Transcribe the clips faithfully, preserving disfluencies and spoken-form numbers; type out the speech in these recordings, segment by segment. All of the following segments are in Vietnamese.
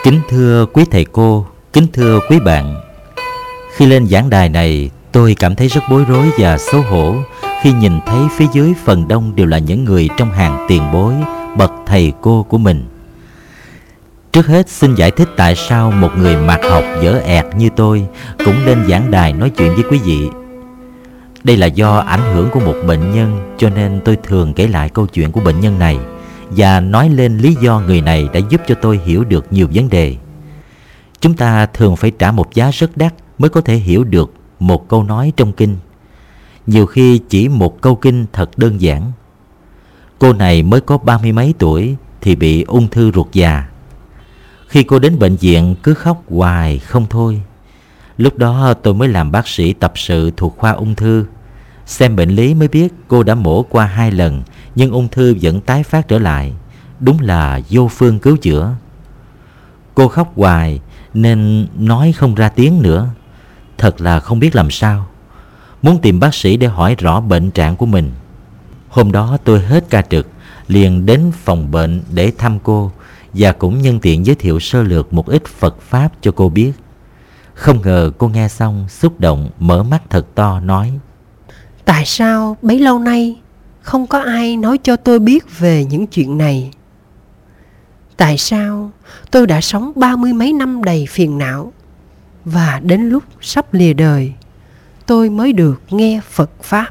Kính thưa quý thầy cô, kính thưa quý bạn. Khi lên giảng đài này, tôi cảm thấy rất bối rối và xấu hổ khi nhìn thấy phía dưới phần đông đều là những người trong hàng tiền bối, bậc thầy cô của mình. Trước hết xin giải thích tại sao một người mạt học dở ẹt như tôi cũng lên giảng đài nói chuyện với quý vị. Đây là do ảnh hưởng của một bệnh nhân, cho nên tôi thường kể lại câu chuyện của bệnh nhân này và nói lên lý do người này đã giúp cho tôi hiểu được nhiều vấn đề. Chúng ta thường phải trả một giá rất đắt mới có thể hiểu được một câu nói trong kinh. Nhiều khi chỉ một câu kinh thật đơn giản. Cô này mới có ba mươi mấy tuổi thì bị ung thư ruột già. Khi cô đến bệnh viện cứ khóc hoài không thôi. Lúc đó tôi mới làm bác sĩ tập sự thuộc khoa ung thư. Xem bệnh lý mới biết cô đã mổ qua hai lần, nhưng ung thư vẫn tái phát trở lại. Đúng là vô phương cứu chữa. Cô khóc hoài nên nói không ra tiếng nữa. Thật là không biết làm sao. Muốn tìm bác sĩ để hỏi rõ bệnh trạng của mình. Hôm đó tôi hết ca trực, liền đến phòng bệnh để thăm cô và cũng nhân tiện giới thiệu sơ lược một ít Phật Pháp cho cô biết. Không ngờ cô nghe xong xúc động mở mắt thật to nói: Tại sao bấy lâu nay không có ai nói cho tôi biết về những chuyện này? Tại sao tôi đã sống ba mươi mấy năm đầy phiền não, và đến lúc sắp lìa đời tôi mới được nghe Phật Pháp?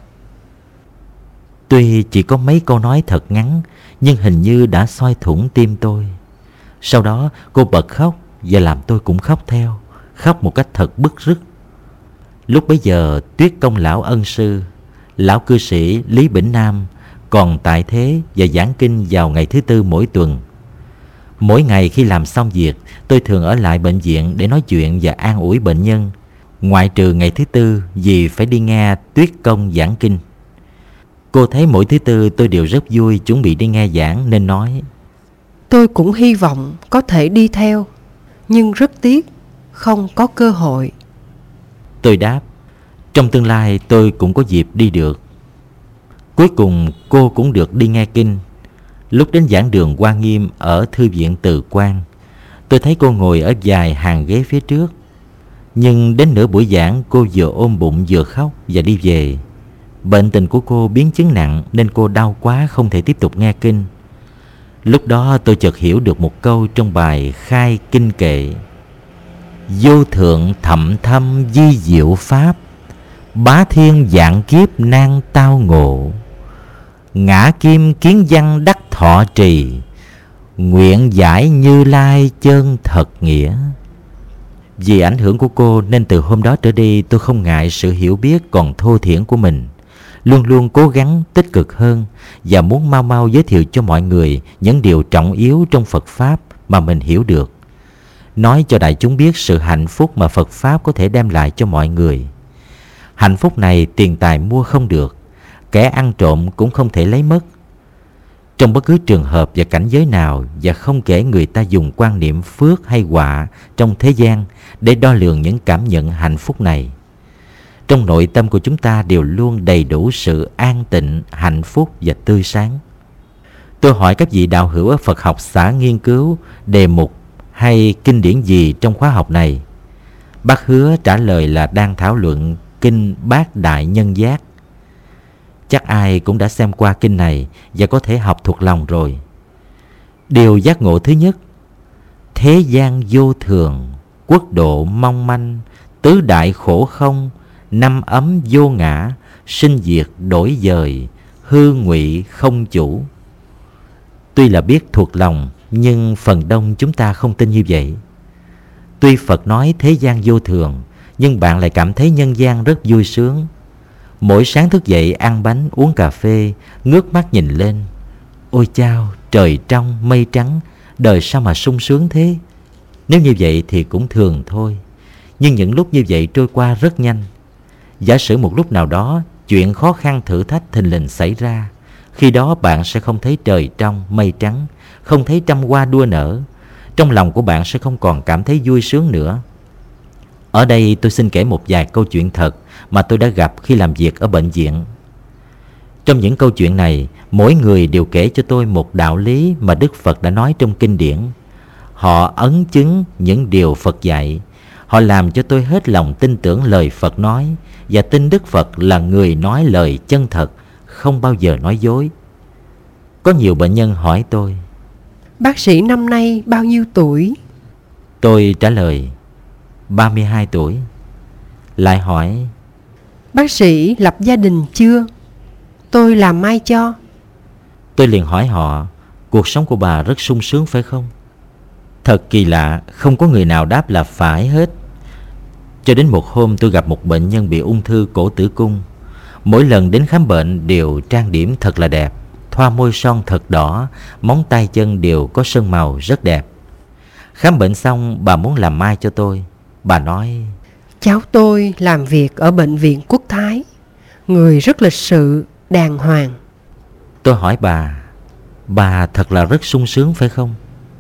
Tuy chỉ có mấy câu nói thật ngắn, nhưng hình như đã xoi thủng tim tôi. Sau đó cô bật khóc và làm tôi cũng khóc theo, khóc một cách thật bứt rứt. Lúc bấy giờ Tuyết Công lão ân sư, lão cư sĩ Lý Bỉnh Nam còn tại thế và giảng kinh vào ngày thứ tư mỗi tuần. Mỗi ngày khi làm xong việc, tôi thường ở lại bệnh viện để nói chuyện và an ủi bệnh nhân, ngoại trừ ngày thứ tư vì phải đi nghe Tuyết Công giảng kinh. Cô thấy mỗi thứ tư tôi đều rất vui chuẩn bị đi nghe giảng nên nói: Tôi cũng hy vọng có thể đi theo, nhưng rất tiếc không có cơ hội. Tôi đáp: trong tương lai tôi cũng có dịp đi được. Cuối cùng cô cũng được đi nghe kinh. Lúc đến giảng đường Hoa Nghiêm ở Thư viện Từ Quan, tôi thấy cô ngồi ở dài hàng ghế phía trước. Nhưng đến nửa buổi giảng, cô vừa ôm bụng vừa khóc và đi về. Bệnh tình của cô biến chứng nặng nên cô đau quá không thể tiếp tục nghe kinh. Lúc đó tôi chợt hiểu được một câu trong bài Khai Kinh Kệ: Vô thượng thậm thâm di diệu pháp, bá thiên vạn kiếp nan tao ngộ. Ngã kim kiến văn đắc thọ trì, nguyện giải Như Lai chân thật nghĩa. Vì ảnh hưởng của cô nên từ hôm đó trở đi tôi không ngại sự hiểu biết còn thô thiển của mình, luôn luôn cố gắng tích cực hơn và muốn mau mau giới thiệu cho mọi người những điều trọng yếu trong Phật Pháp mà mình hiểu được, nói cho đại chúng biết sự hạnh phúc mà Phật Pháp có thể đem lại cho mọi người. Hạnh phúc này tiền tài mua không được, kẻ ăn trộm cũng không thể lấy mất. Trong bất cứ trường hợp và cảnh giới nào, và không kể người ta dùng quan niệm phước hay họa trong thế gian để đo lường những cảm nhận hạnh phúc này. Trong nội tâm của chúng ta đều luôn đầy đủ sự an tịnh, hạnh phúc và tươi sáng. Tôi hỏi các vị đạo hữu ở Phật học xã nghiên cứu đề mục hay kinh điển gì trong khóa học này. Bác hứa trả lời là đang thảo luận kinh Bát Đại Nhân Giác. Chắc ai cũng đã xem qua kinh này và có thể học thuộc lòng rồi. Điều giác ngộ thứ nhất: thế gian vô thường, quốc độ mong manh, tứ đại khổ không, năm ấm vô ngã, sinh diệt đổi dời, hư ngụy không chủ. Tuy là biết thuộc lòng, nhưng phần đông chúng ta không tin như vậy. Tuy Phật nói thế gian vô thường, nhưng bạn lại cảm thấy nhân gian rất vui sướng. Mỗi sáng thức dậy ăn bánh uống cà phê, ngước mắt nhìn lên: ôi chao, trời trong mây trắng, đời sao mà sung sướng thế. Nếu như vậy thì cũng thường thôi. Nhưng những lúc như vậy trôi qua rất nhanh. Giả sử một lúc nào đó chuyện khó khăn thử thách thình lình xảy ra, khi đó bạn sẽ không thấy trời trong mây trắng, không thấy trăm hoa đua nở. Trong lòng của bạn sẽ không còn cảm thấy vui sướng nữa. Ở đây tôi xin kể một vài câu chuyện thật mà tôi đã gặp khi làm việc ở bệnh viện. Trong những câu chuyện này, mỗi người đều kể cho tôi một đạo lý mà Đức Phật đã nói trong kinh điển. Họ ấn chứng những điều Phật dạy. Họ làm cho tôi hết lòng tin tưởng lời Phật nói và tin Đức Phật là người nói lời chân thật, không bao giờ nói dối. Có nhiều bệnh nhân hỏi tôi: Bác sĩ năm nay bao nhiêu tuổi? Tôi trả lời: ba mươi hai tuổi. Lại hỏi: Bác sĩ lập gia đình chưa? Tôi làm mai cho. Tôi liền hỏi họ: cuộc sống của bà rất sung sướng phải không? Thật kỳ lạ, không có người nào đáp là phải hết. Cho đến một hôm tôi gặp một bệnh nhân bị ung thư cổ tử cung. Mỗi lần đến khám bệnh đều trang điểm thật là đẹp, thoa môi son thật đỏ, móng tay chân đều có sơn màu rất đẹp. Khám bệnh xong bà muốn làm mai cho tôi. Bà nói: Cháu tôi làm việc ở bệnh viện Quốc Thái, người rất lịch sự, đàng hoàng. Tôi hỏi bà: Bà thật là rất sung sướng phải không?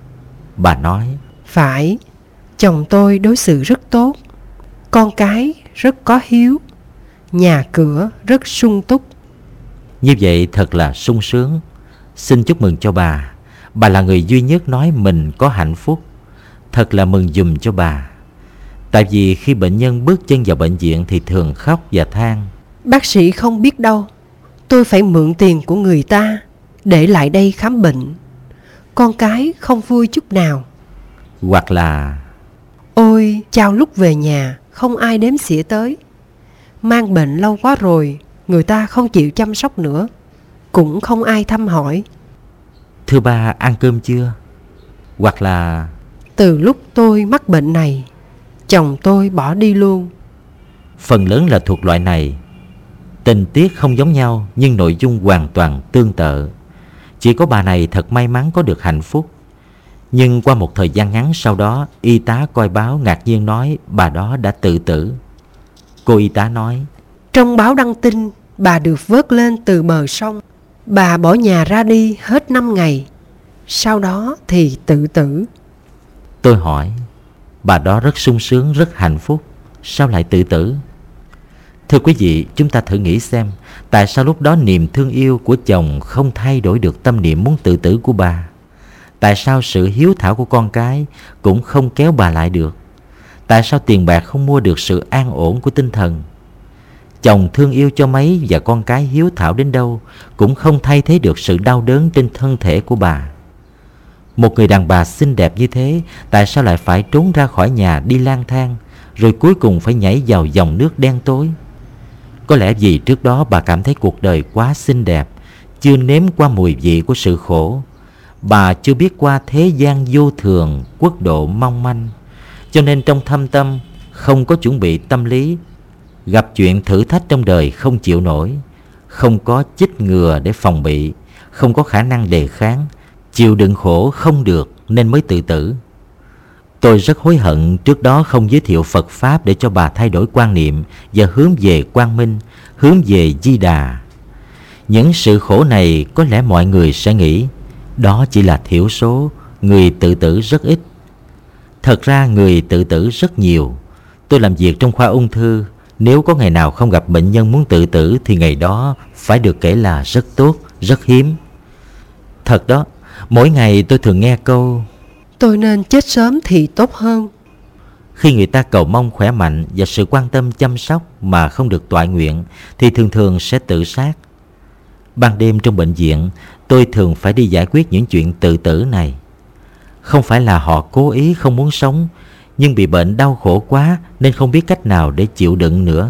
Bà nói: Phải, chồng tôi đối xử rất tốt, con cái rất có hiếu, nhà cửa rất sung túc. Như vậy thật là sung sướng. Xin chúc mừng cho bà. Bà là người duy nhất nói mình có hạnh phúc. Thật là mừng giùm cho bà. Tại vì khi bệnh nhân bước chân vào bệnh viện thì thường khóc và than: Bác sĩ không biết đâu, tôi phải mượn tiền của người ta để lại đây khám bệnh. Con cái không vui chút nào. Hoặc là: Ôi, chào lúc về nhà không ai đếm xỉa tới. Mang bệnh lâu quá rồi, người ta không chịu chăm sóc nữa, cũng không ai thăm hỏi. Thưa ba, ăn cơm chưa? Hoặc là: Từ lúc tôi mắc bệnh này, chồng tôi bỏ đi luôn. Phần lớn là thuộc loại này. Tình tiết không giống nhau nhưng nội dung hoàn toàn tương tự. Chỉ có bà này thật may mắn có được hạnh phúc. Nhưng qua một thời gian ngắn sau đó, y tá coi báo ngạc nhiên nói bà đó đã tự tử. Cô y tá nói: Trong báo đăng tin bà được vớt lên từ bờ sông. Bà bỏ nhà ra đi hết năm ngày, sau đó thì tự tử. Tôi hỏi: Bà đó rất sung sướng, rất hạnh phúc, sao lại tự tử? Thưa quý vị, chúng ta thử nghĩ xem, tại sao lúc đó niềm thương yêu của chồng không thay đổi được tâm niệm muốn tự tử của bà? Tại sao sự hiếu thảo của con cái cũng không kéo bà lại được? Tại sao tiền bạc không mua được sự an ổn của tinh thần? Chồng thương yêu cho mấy và con cái hiếu thảo đến đâu cũng không thay thế được sự đau đớn trên thân thể của bà. Một người đàn bà xinh đẹp như thế, tại sao lại phải trốn ra khỏi nhà đi lang thang, rồi cuối cùng phải nhảy vào dòng nước đen tối? Có lẽ vì trước đó bà cảm thấy cuộc đời quá xinh đẹp, chưa nếm qua mùi vị của sự khổ. Bà chưa biết qua thế gian vô thường, quốc độ mong manh, cho nên trong thâm tâm không có chuẩn bị tâm lý. Gặp chuyện thử thách trong đời không chịu nổi, không có chích ngừa để phòng bị, không có khả năng đề kháng, chịu đựng khổ không được nên mới tự tử. Tôi rất hối hận trước đó không giới thiệu Phật Pháp để cho bà thay đổi quan niệm và hướng về quang minh, hướng về Di Đà. Những sự khổ này có lẽ mọi người sẽ nghĩ đó chỉ là thiểu số, người tự tử rất ít. Thật ra người tự tử rất nhiều. Tôi làm việc trong khoa ung thư, nếu có ngày nào không gặp bệnh nhân muốn tự tử thì ngày đó phải được kể là rất tốt, rất hiếm. Thật đó, mỗi ngày tôi thường nghe câu Tôi nên chết sớm thì tốt hơn. Khi người ta cầu mong khỏe mạnh và sự quan tâm chăm sóc mà không được toại nguyện thì thường thường sẽ tự sát. Ban đêm trong bệnh viện, tôi thường phải đi giải quyết những chuyện tự tử này. Không phải là họ cố ý không muốn sống, nhưng bị bệnh đau khổ quá nên không biết cách nào để chịu đựng nữa.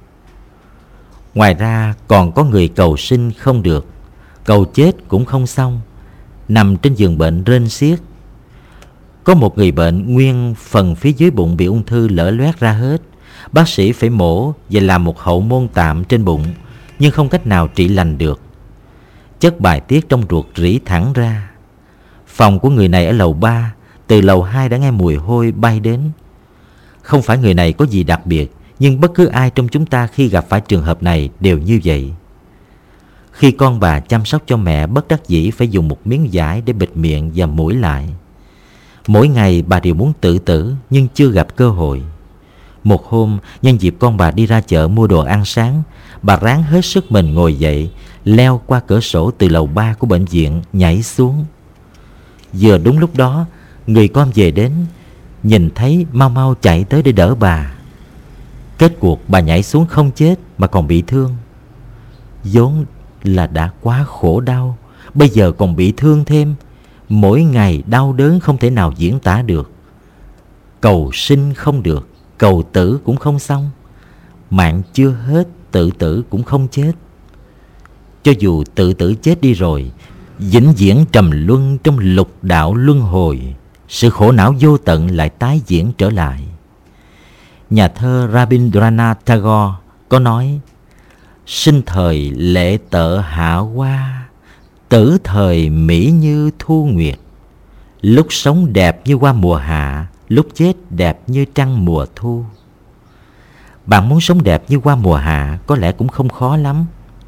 Ngoài ra còn có người cầu sinh không được, cầu chết cũng không xong, nằm trên giường bệnh rên xiết. Có một người bệnh nguyên phần phía dưới bụng bị ung thư lở loét ra hết. Bác sĩ phải mổ và làm một hậu môn tạm trên bụng, nhưng không cách nào trị lành được. Chất bài tiết trong ruột rỉ thẳng ra. Phòng của người này ở lầu ba, từ lầu hai đã nghe mùi hôi bay đến. Không phải người này có gì đặc biệt, nhưng bất cứ ai trong chúng ta khi gặp phải trường hợp này đều như vậy. Khi con bà chăm sóc cho mẹ bất đắc dĩ phải dùng một miếng vải để bịt miệng và mũi lại. Mỗi ngày bà đều muốn tự tử nhưng chưa gặp cơ hội. Một hôm, nhân dịp con bà đi ra chợ mua đồ ăn sáng, bà ráng hết sức mình ngồi dậy, leo qua cửa sổ từ lầu ba của bệnh viện nhảy xuống. Vừa đúng lúc đó, Người con về đến, nhìn thấy mau mau chạy tới để đỡ bà. Kết cuộc bà nhảy xuống không chết mà còn bị thương. Vốn là đã quá khổ đau, bây giờ còn bị thương thêm. Mỗi ngày đau đớn không thể nào diễn tả được. Cầu sinh không được, cầu tử cũng không xong. Mạng chưa hết, tự tử cũng không chết. Cho dù tự tử chết đi rồi, vĩnh viễn trầm luân trong lục đạo luân hồi, sự khổ não vô tận lại tái diễn trở lại. Nhà thơ Rabindranath Tagore có nói: sinh thời lệ tợ hạ hoa, tử thời mỹ như thu nguyệt. Lúc sống đẹp như hoa mùa hạ, lúc chết đẹp như trăng mùa thu. Bạn muốn sống đẹp như hoa mùa hạ có lẽ cũng không khó lắm.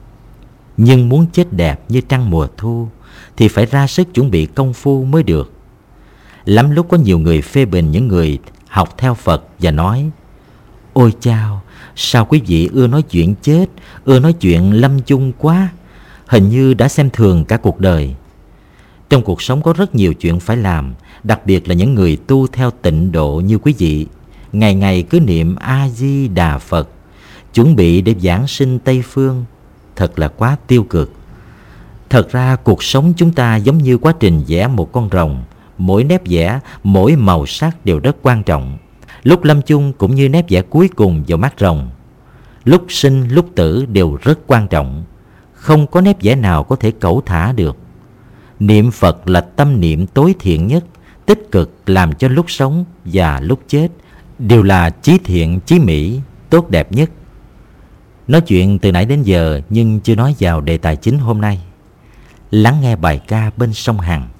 Nhưng muốn chết đẹp như trăng mùa thu thì phải ra sức chuẩn bị công phu mới được. Lắm lúc có nhiều người phê bình những người học theo Phật và nói: ôi chao, sao quý vị ưa nói chuyện chết, ưa nói chuyện lâm chung quá, hình như đã xem thường cả cuộc đời. Trong cuộc sống có rất nhiều chuyện phải làm, đặc biệt là những người tu theo tịnh độ như quý vị. Ngày ngày cứ niệm A-di-đà Phật, chuẩn bị để giảng sinh Tây Phương. Thật là quá tiêu cực. Thật ra cuộc sống chúng ta giống như quá trình vẽ một con rồng. Mỗi nét vẽ, mỗi màu sắc đều rất quan trọng. Lúc lâm chung cũng như nét vẽ cuối cùng vào mắt rồng. Lúc sinh, lúc tử đều rất quan trọng. Không có nét vẽ nào có thể cẩu thả được. Niệm Phật là tâm niệm tối thiện nhất, tích cực làm cho lúc sống và lúc chết đều là chí thiện, chí mỹ, tốt đẹp nhất. Nói chuyện từ nãy đến giờ nhưng chưa nói vào đề tài chính hôm nay. Lắng nghe bài ca bên sông Hằng.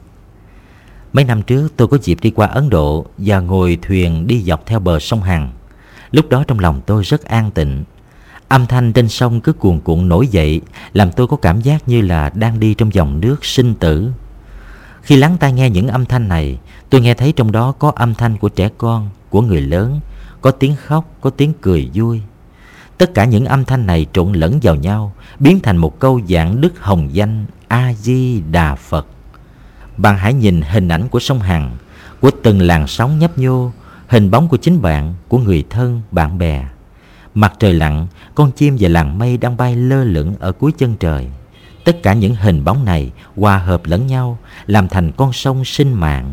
Mấy năm trước tôi có dịp đi qua Ấn Độ và ngồi thuyền đi dọc theo bờ sông Hằng. Lúc đó trong lòng tôi rất an tịnh. Âm thanh trên sông cứ cuồn cuộn nổi dậy, làm tôi có cảm giác như là đang đi trong dòng nước sinh tử. Khi lắng tai nghe những âm thanh này, tôi nghe thấy trong đó có âm thanh của trẻ con, của người lớn, có tiếng khóc, có tiếng cười vui. Tất cả những âm thanh này trộn lẫn vào nhau, biến thành một câu giảng đức hồng danh A-di-đà Phật. Bạn hãy nhìn hình ảnh của sông Hằng, của từng làn sóng nhấp nhô, hình bóng của chính bạn, của người thân, bạn bè. Mặt trời lặn, con chim và làn mây đang bay lơ lửng ở cuối chân trời. Tất cả những hình bóng này hòa hợp lẫn nhau, làm thành con sông sinh mạng.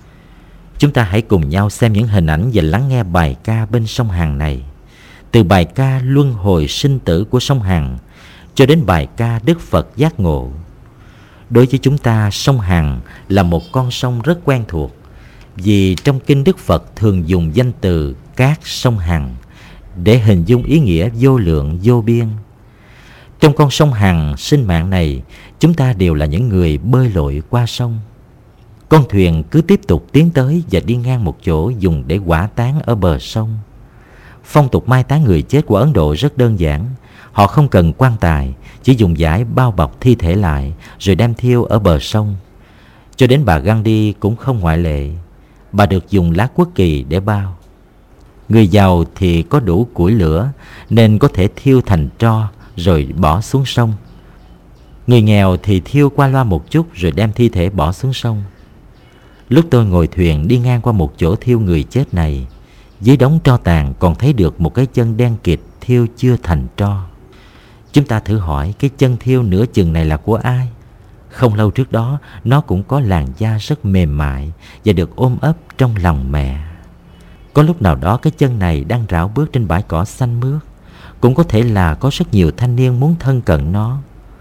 Chúng ta hãy cùng nhau xem những hình ảnh và lắng nghe bài ca bên sông Hằng này. Từ bài ca luân hồi sinh tử của sông Hằng cho đến bài ca Đức Phật giác ngộ. Đối với chúng ta, sông Hằng là một con sông rất quen thuộc, vì trong kinh Đức Phật thường dùng danh từ cát sông Hằng để hình dung ý nghĩa vô lượng vô biên. Trong con sông Hằng sinh mạng này, chúng ta đều là những người bơi lội qua sông. Con thuyền cứ tiếp tục tiến tới và đi ngang một chỗ dùng để hỏa táng ở bờ sông. Phong tục mai táng người chết của Ấn Độ rất đơn giản. Họ không cần quan tài, chỉ dùng vải bao bọc thi thể lại rồi đem thiêu ở bờ sông. Cho đến bà Gandhi cũng không ngoại lệ. Bà được dùng lá quốc kỳ để bao. Người giàu thì có đủ củi lửa nên có thể thiêu thành tro rồi bỏ xuống sông. Người nghèo thì thiêu qua loa một chút rồi đem thi thể bỏ xuống sông. Lúc tôi ngồi thuyền đi ngang qua một chỗ thiêu người chết này, dưới đống tro tàn còn thấy được một cái chân đen kịt thiêu chưa thành tro. Chúng ta thử hỏi cái chân thiêu nửa chừng này là của ai? Không lâu trước đó nó cũng có làn da rất mềm mại và được ôm ấp trong lòng mẹ. Có lúc nào đó cái chân này đang rảo bước trên bãi cỏ xanh mướt. Cũng có thể là có rất nhiều thanh niên muốn thân cận nó.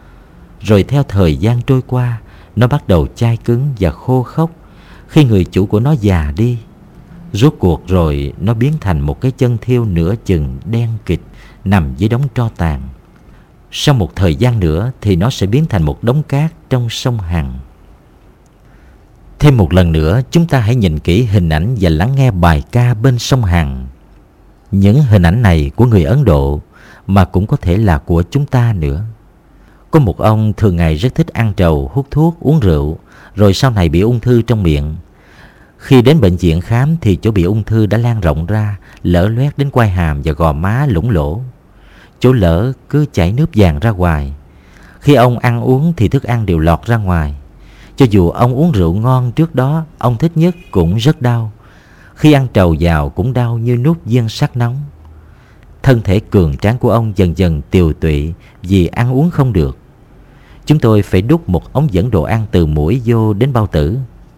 Rồi theo thời gian trôi qua, nó bắt đầu chai cứng và khô khốc khi người chủ của nó già đi. Rốt cuộc rồi nó biến thành một cái chân thiêu nửa chừng đen kịt nằm dưới đống tro tàn. Sau một thời gian nữa thì nó sẽ biến thành một đống cát trong sông Hằng. Thêm một lần nữa, chúng ta hãy nhìn kỹ hình ảnh và lắng nghe bài ca bên sông Hằng. Những hình ảnh này của người Ấn Độ mà cũng có thể là của chúng ta nữa. Có một ông thường ngày rất thích ăn trầu, hút thuốc, uống rượu, rồi sau này bị ung thư trong miệng. Khi đến bệnh viện khám thì chỗ bị ung thư đã lan rộng ra, lở loét đến quai hàm và gò má lủng lỗ. Chỗ lở cứ chảy nước vàng ra ngoài. Khi ông ăn uống thì thức ăn đều lọt ra ngoài. Cho dù ông uống rượu ngon trước đó ông thích nhất cũng rất đau. Khi ăn trầu vào cũng đau như nuốt viên sắt nóng. Thân thể cường tráng của ông dần dần tiều tụy vì ăn uống không được. Chúng tôi phải đút một ống dẫn đồ ăn từ mũi vô đến bao tử.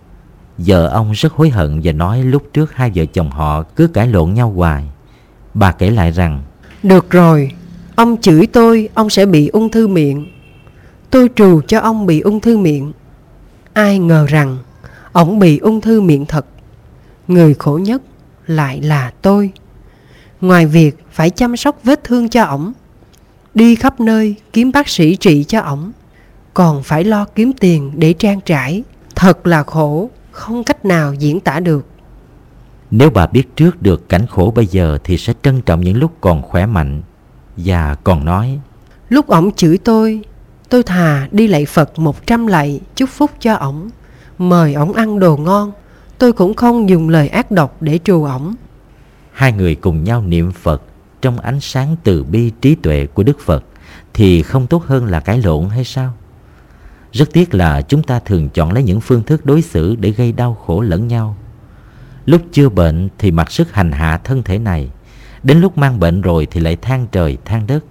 Vợ ông rất hối hận và nói lúc trước hai vợ chồng họ cứ cãi lộn nhau hoài. Bà kể lại rằng: Được rồi, ông chửi tôi, ông sẽ bị ung thư miệng. Tôi trù cho ông bị ung thư miệng. Ai ngờ rằng ổng bị ung thư miệng thật. Người khổ nhất lại là tôi. Ngoài việc phải chăm sóc vết thương cho ổng, đi khắp nơi kiếm bác sĩ trị cho ổng, còn phải lo kiếm tiền để trang trải. Thật là khổ, không cách nào diễn tả được. Nếu bà biết trước được cảnh khổ bây giờ thì sẽ trân trọng những lúc còn khỏe mạnh. Và còn nói: Lúc ổng chửi tôi, tôi thà đi lạy Phật một trăm lạy chúc phúc cho ổng, mời ổng ăn đồ ngon, tôi cũng không dùng lời ác độc để trù ổng. Hai người cùng nhau niệm Phật trong ánh sáng từ bi trí tuệ của Đức Phật thì không tốt hơn là cãi lộn hay sao? Rất tiếc là chúng ta thường chọn lấy những phương thức đối xử để gây đau khổ lẫn nhau. Lúc chưa bệnh thì mặc sức hành hạ thân thể này, đến lúc mang bệnh rồi thì lại than trời than đất.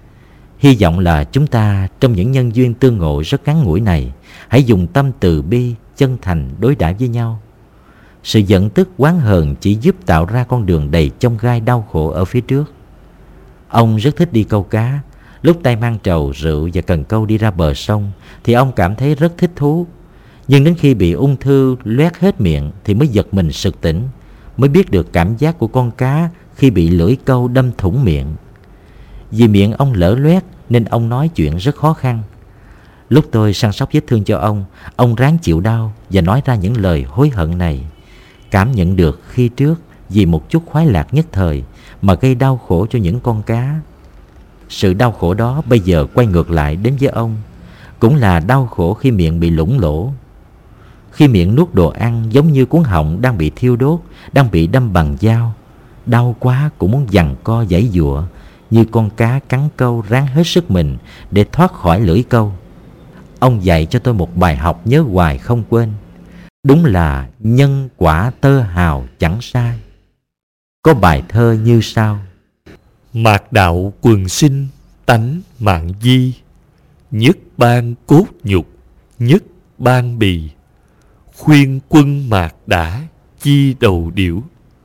Hy vọng là chúng ta trong những nhân duyên tương ngộ rất ngắn ngủi này hãy dùng tâm từ bi, chân thành đối đãi với nhau. Sự giận tức oán hờn chỉ giúp tạo ra con đường đầy chông gai đau khổ ở phía trước. Ông rất thích đi câu cá. Lúc tay mang trầu, rượu và cần câu đi ra bờ sông thì ông cảm thấy rất thích thú. Nhưng đến khi bị ung thư loét hết miệng thì mới giật mình sực tỉnh, mới biết được cảm giác của con cá khi bị lưỡi câu đâm thủng miệng. Vì miệng ông lở loét nên ông nói chuyện rất khó khăn. Lúc tôi săn sóc vết thương cho ông, ông ráng chịu đau và nói ra những lời hối hận này. Cảm nhận được khi trước vì một chút khoái lạc nhất thời mà gây đau khổ cho những con cá. Sự đau khổ đó bây giờ quay ngược lại đến với ông, cũng là đau khổ khi miệng bị lủng lỗ. Khi miệng nuốt đồ ăn giống như cuống họng đang bị thiêu đốt, đang bị đâm bằng dao. Đau quá cũng muốn giằng co giãy giụa, như con cá cắn câu ráng hết sức mình để thoát khỏi lưỡi câu. Ông dạy cho tôi một bài học nhớ hoài không quên. Đúng là nhân quả tơ hào chẳng sai. Có bài thơ như sau: Mạt đạo quần sinh tánh mạng di, nhất ban cốt nhục nhất ban bì, khuyên quân mạt đã chi đầu điểu,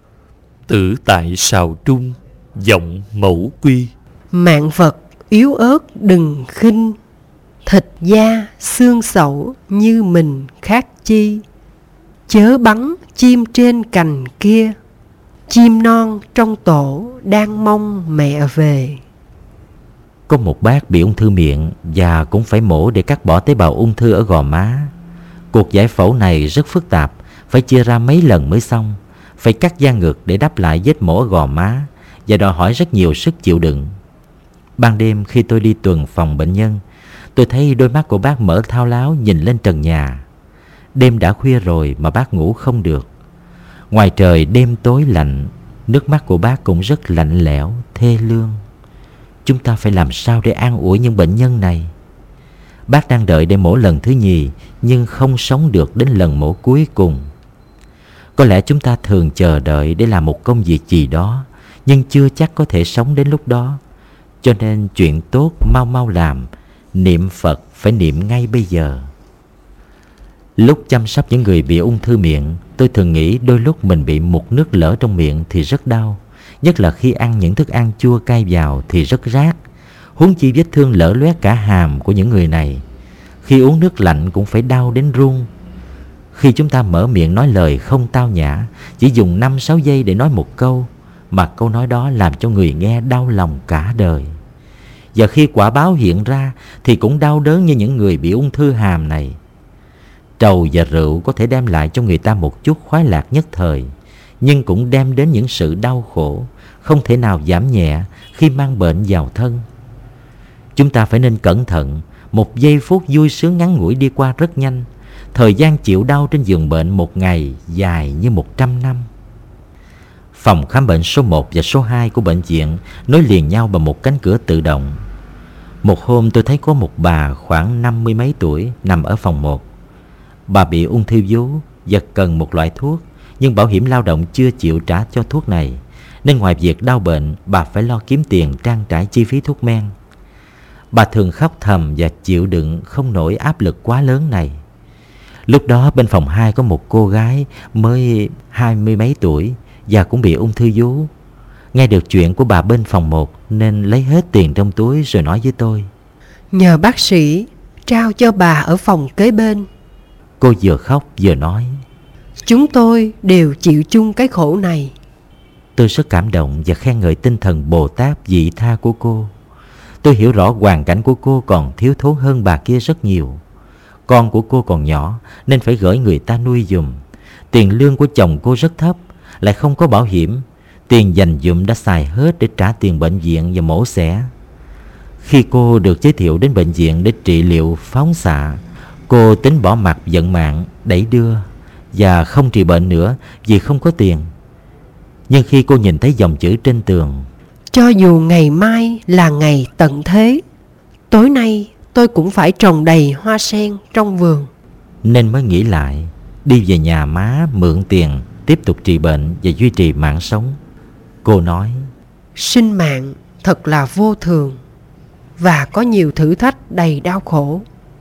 tử tại sào trung giọng mẫu quy. Mạng vật yếu ớt đừng khinh, thịt da xương sẩu như mình khác chi, chớ bắn chim trên cành kia, chim non trong tổ đang mong mẹ về. Có một bác bị ung thư miệng và cũng phải mổ để cắt bỏ tế bào ung thư ở gò má. Cuộc giải phẫu này rất phức tạp, phải chia ra mấy lần mới xong, phải cắt da ngực để đắp lại vết mổ ở gò má và đòi hỏi rất nhiều sức chịu đựng. Ban đêm khi tôi đi tuần phòng bệnh nhân, tôi thấy đôi mắt của bác mở thao láo nhìn lên trần nhà. Đêm đã khuya rồi mà bác ngủ không được. Ngoài trời đêm tối lạnh, nước mắt của bác cũng rất lạnh lẽo, thê lương. Chúng ta phải làm sao để an ủi những bệnh nhân này? Bác đang đợi để mổ lần thứ nhì nhưng không sống được đến lần mổ cuối cùng. Có lẽ chúng ta thường chờ đợi để làm một công việc gì đó nhưng chưa chắc có thể sống đến lúc đó. Cho nên chuyện tốt mau mau làm, niệm Phật phải niệm ngay bây giờ. Lúc chăm sóc những người bị ung thư miệng, tôi thường nghĩ đôi lúc mình bị mụt nước lở trong miệng thì rất đau. Nhất là khi ăn những thức ăn chua cay vào thì rất rát. Huống chi vết thương lở loét cả hàm của những người này. Khi uống nước lạnh cũng phải đau đến run. Khi chúng ta mở miệng nói lời không tao nhã, chỉ dùng năm sáu giây để nói một câu, mà câu nói đó làm cho người nghe đau lòng cả đời. Và khi quả báo hiện ra thì cũng đau đớn như những người bị ung thư hàm này. Trầu và rượu có thể đem lại cho người ta một chút khoái lạc nhất thời, nhưng cũng đem đến những sự đau khổ không thể nào giảm nhẹ khi mang bệnh vào thân. Chúng ta phải nên cẩn thận. Một giây phút vui sướng ngắn ngủi đi qua rất nhanh. Thời gian chịu đau trên giường bệnh một ngày dài như một trăm năm. Phòng khám bệnh số một và số hai của bệnh viện nối liền nhau bằng một cánh cửa tự động. Một hôm tôi thấy có một bà khoảng năm mươi mấy tuổi nằm ở phòng một. Bà bị ung thư vú và cần một loại thuốc, nhưng bảo hiểm lao động chưa chịu trả cho thuốc này, nên ngoài việc đau bệnh, bà phải lo kiếm tiền trang trải chi phí thuốc men. Bà thường khóc thầm và chịu đựng không nổi áp lực quá lớn này. Lúc đó bên phòng hai có một cô gái mới hai mươi mấy tuổi và cũng bị ung thư vú. Nghe được chuyện của bà bên phòng một nên lấy hết tiền trong túi rồi nói với tôi: nhờ bác sĩ trao cho bà ở phòng kế bên. Cô vừa khóc vừa nói: chúng tôi đều chịu chung cái khổ này. Tôi rất cảm động và khen ngợi tinh thần Bồ Tát vị tha của cô. Tôi hiểu rõ hoàn cảnh của cô còn thiếu thốn hơn bà kia rất nhiều. Con của cô còn nhỏ nên phải gửi người ta nuôi giùm. Tiền lương của chồng cô rất thấp, lại không có bảo hiểm. Tiền dành dụm đã xài hết để trả tiền bệnh viện và mổ xẻ. Khi cô được giới thiệu đến bệnh viện để trị liệu phóng xạ, cô tính bỏ mặc vận mạng, đẩy đưa và không trị bệnh nữa vì không có tiền. Nhưng khi cô nhìn thấy dòng chữ trên tường: cho dù ngày mai là ngày tận thế, tối nay tôi cũng phải trồng đầy hoa sen trong vườn, nên mới nghĩ lại, đi về nhà má mượn tiền, tiếp tục trị bệnh và duy trì mạng sống. Cô nói: sinh mạng thật là vô thường và có nhiều thử thách đầy đau khổ.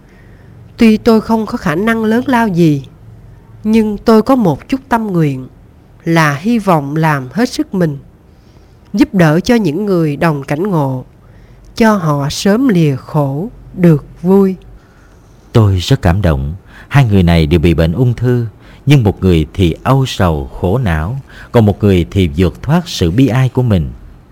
Tuy tôi không có khả năng lớn lao gì, nhưng tôi có một chút tâm nguyện là hy vọng làm hết sức mình, giúp đỡ cho những người đồng cảnh ngộ, cho họ sớm lìa khổ được vui. Tôi rất cảm động. Hai người này đều bị bệnh ung thư, nhưng một người thì âu sầu khổ não, còn một người thì vượt thoát sự bi ai của mình.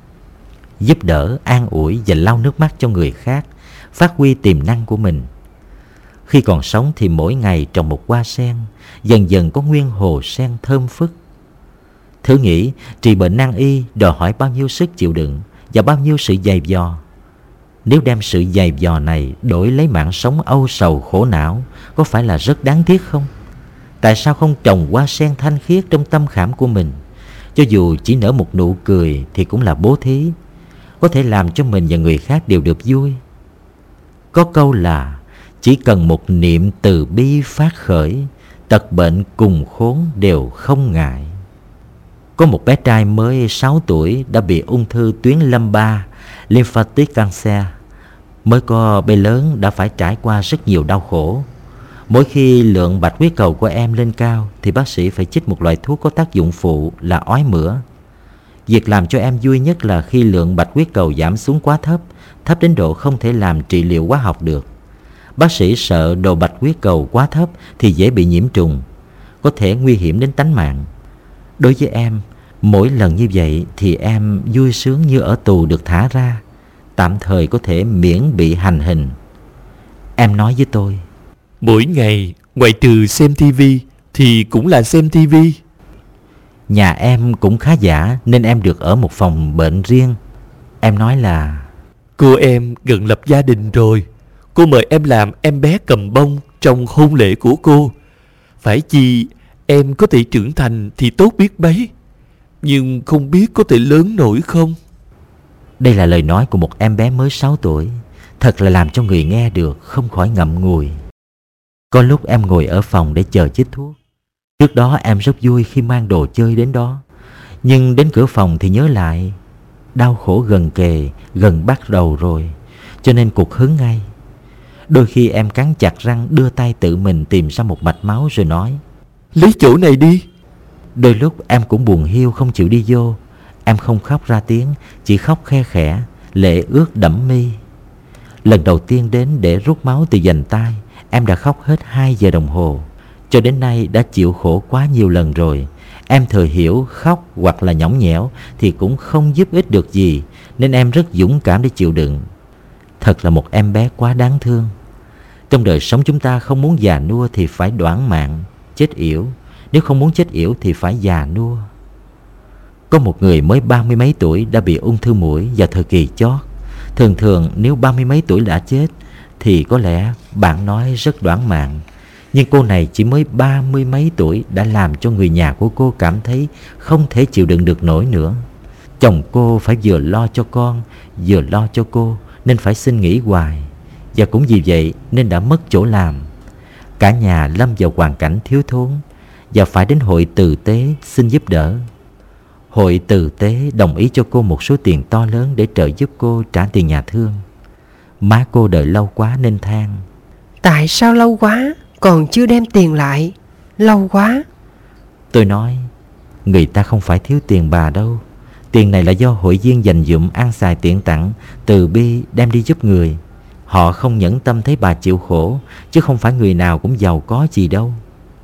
Giúp đỡ, an ủi và lau nước mắt cho người khác, phát huy tiềm năng của mình. Khi còn sống thì mỗi ngày trồng một hoa sen, dần dần có nguyên hồ sen thơm phức. Thử nghĩ, trị bệnh nan y đòi hỏi bao nhiêu sức chịu đựng và bao nhiêu sự dày vò. Nếu đem sự dày vò này đổi lấy mạng sống âu sầu khổ não, có phải là rất đáng tiếc không? Tại sao không trồng hoa sen thanh khiết trong tâm khảm của mình? Cho dù chỉ nở một nụ cười thì cũng là bố thí, có thể làm cho mình và người khác đều được vui. Có câu là chỉ cần một niệm từ bi phát khởi, tật bệnh cùng khốn đều không ngại. Có một bé trai mới sáu tuổi đã bị ung thư tuyến lâm ba, lymphatic cancer. Mới có bé lớn đã phải trải qua rất nhiều đau khổ. Mỗi khi lượng bạch huyết cầu của em lên cao thì bác sĩ phải chích một loại thuốc có tác dụng phụ là ói mửa. Việc làm cho em vui nhất là khi lượng bạch huyết cầu giảm xuống quá thấp, thấp đến độ không thể làm trị liệu hóa học được. Bác sĩ sợ độ bạch huyết cầu quá thấp thì dễ bị nhiễm trùng, có thể nguy hiểm đến tánh mạng. Đối với em, mỗi lần như vậy thì em vui sướng như ở tù được thả ra, tạm thời có thể miễn bị hành hình. Em nói với tôi: mỗi ngày ngoại trừ xem tivi thì cũng là xem tivi. Nhà em cũng khá giả nên em được ở một phòng bệnh riêng. Em nói là: cô em gần lập gia đình rồi. Cô mời em làm em bé cầm bông trong hôn lễ của cô. Phải chi em có thể trưởng thành thì tốt biết bấy, nhưng không biết có thể lớn nổi không. Đây là lời nói của một em bé mới sáu tuổi. Thật là làm cho người nghe được không khỏi ngậm ngùi. Có lúc em ngồi ở phòng để chờ chích thuốc. Trước đó em rất vui khi mang đồ chơi đến đó. Nhưng đến cửa phòng thì nhớ lại, đau khổ gần kề, gần bắt đầu rồi, cho nên cụt hứng ngay. Đôi khi em cắn chặt răng đưa tay tự mình tìm ra một mạch máu rồi nói: lấy chỗ này đi. Đôi lúc em cũng buồn hiu không chịu đi vô. Em không khóc ra tiếng, chỉ khóc khe khẽ, lệ ướt đẫm mi. Lần đầu tiên đến để rút máu từ vành tai, em đã khóc hết hai giờ đồng hồ. Cho đến nay đã chịu khổ quá nhiều lần rồi. Em thừa hiểu khóc hoặc là nhõng nhẽo thì cũng không giúp ích được gì, nên em rất dũng cảm để chịu đựng. Thật là một em bé quá đáng thương. Trong đời sống chúng ta không muốn già nua thì phải đoản mạng, chết yểu. Nếu không muốn chết yểu thì phải già nua. Có một người mới ba mươi mấy tuổi đã bị ung thư mũi vào thời kỳ chót. Thường thường nếu ba mươi mấy tuổi đã chết thì có lẽ bạn nói rất đoản mạng. Nhưng cô này chỉ mới ba mươi mấy tuổi đã làm cho người nhà của cô cảm thấy không thể chịu đựng được nổi nữa. Chồng cô phải vừa lo cho con, vừa lo cho cô, nên phải xin nghỉ hoài. Và cũng vì vậy nên đã mất chỗ làm. Cả nhà lâm vào hoàn cảnh thiếu thốn và phải đến hội từ tế xin giúp đỡ. Hội từ tế đồng ý cho cô một số tiền to lớn để trợ giúp cô trả tiền nhà thương. Má cô đợi lâu quá nên than: Tại sao lâu quá còn chưa đem tiền lại? Lâu quá. Tôi nói: Người ta không phải thiếu tiền bà đâu. Tiền này là do hội viên dành dụm ăn xài tiện tặng, từ bi đem đi giúp người. Họ không nhẫn tâm thấy bà chịu khổ, chứ không phải người nào cũng giàu có gì đâu.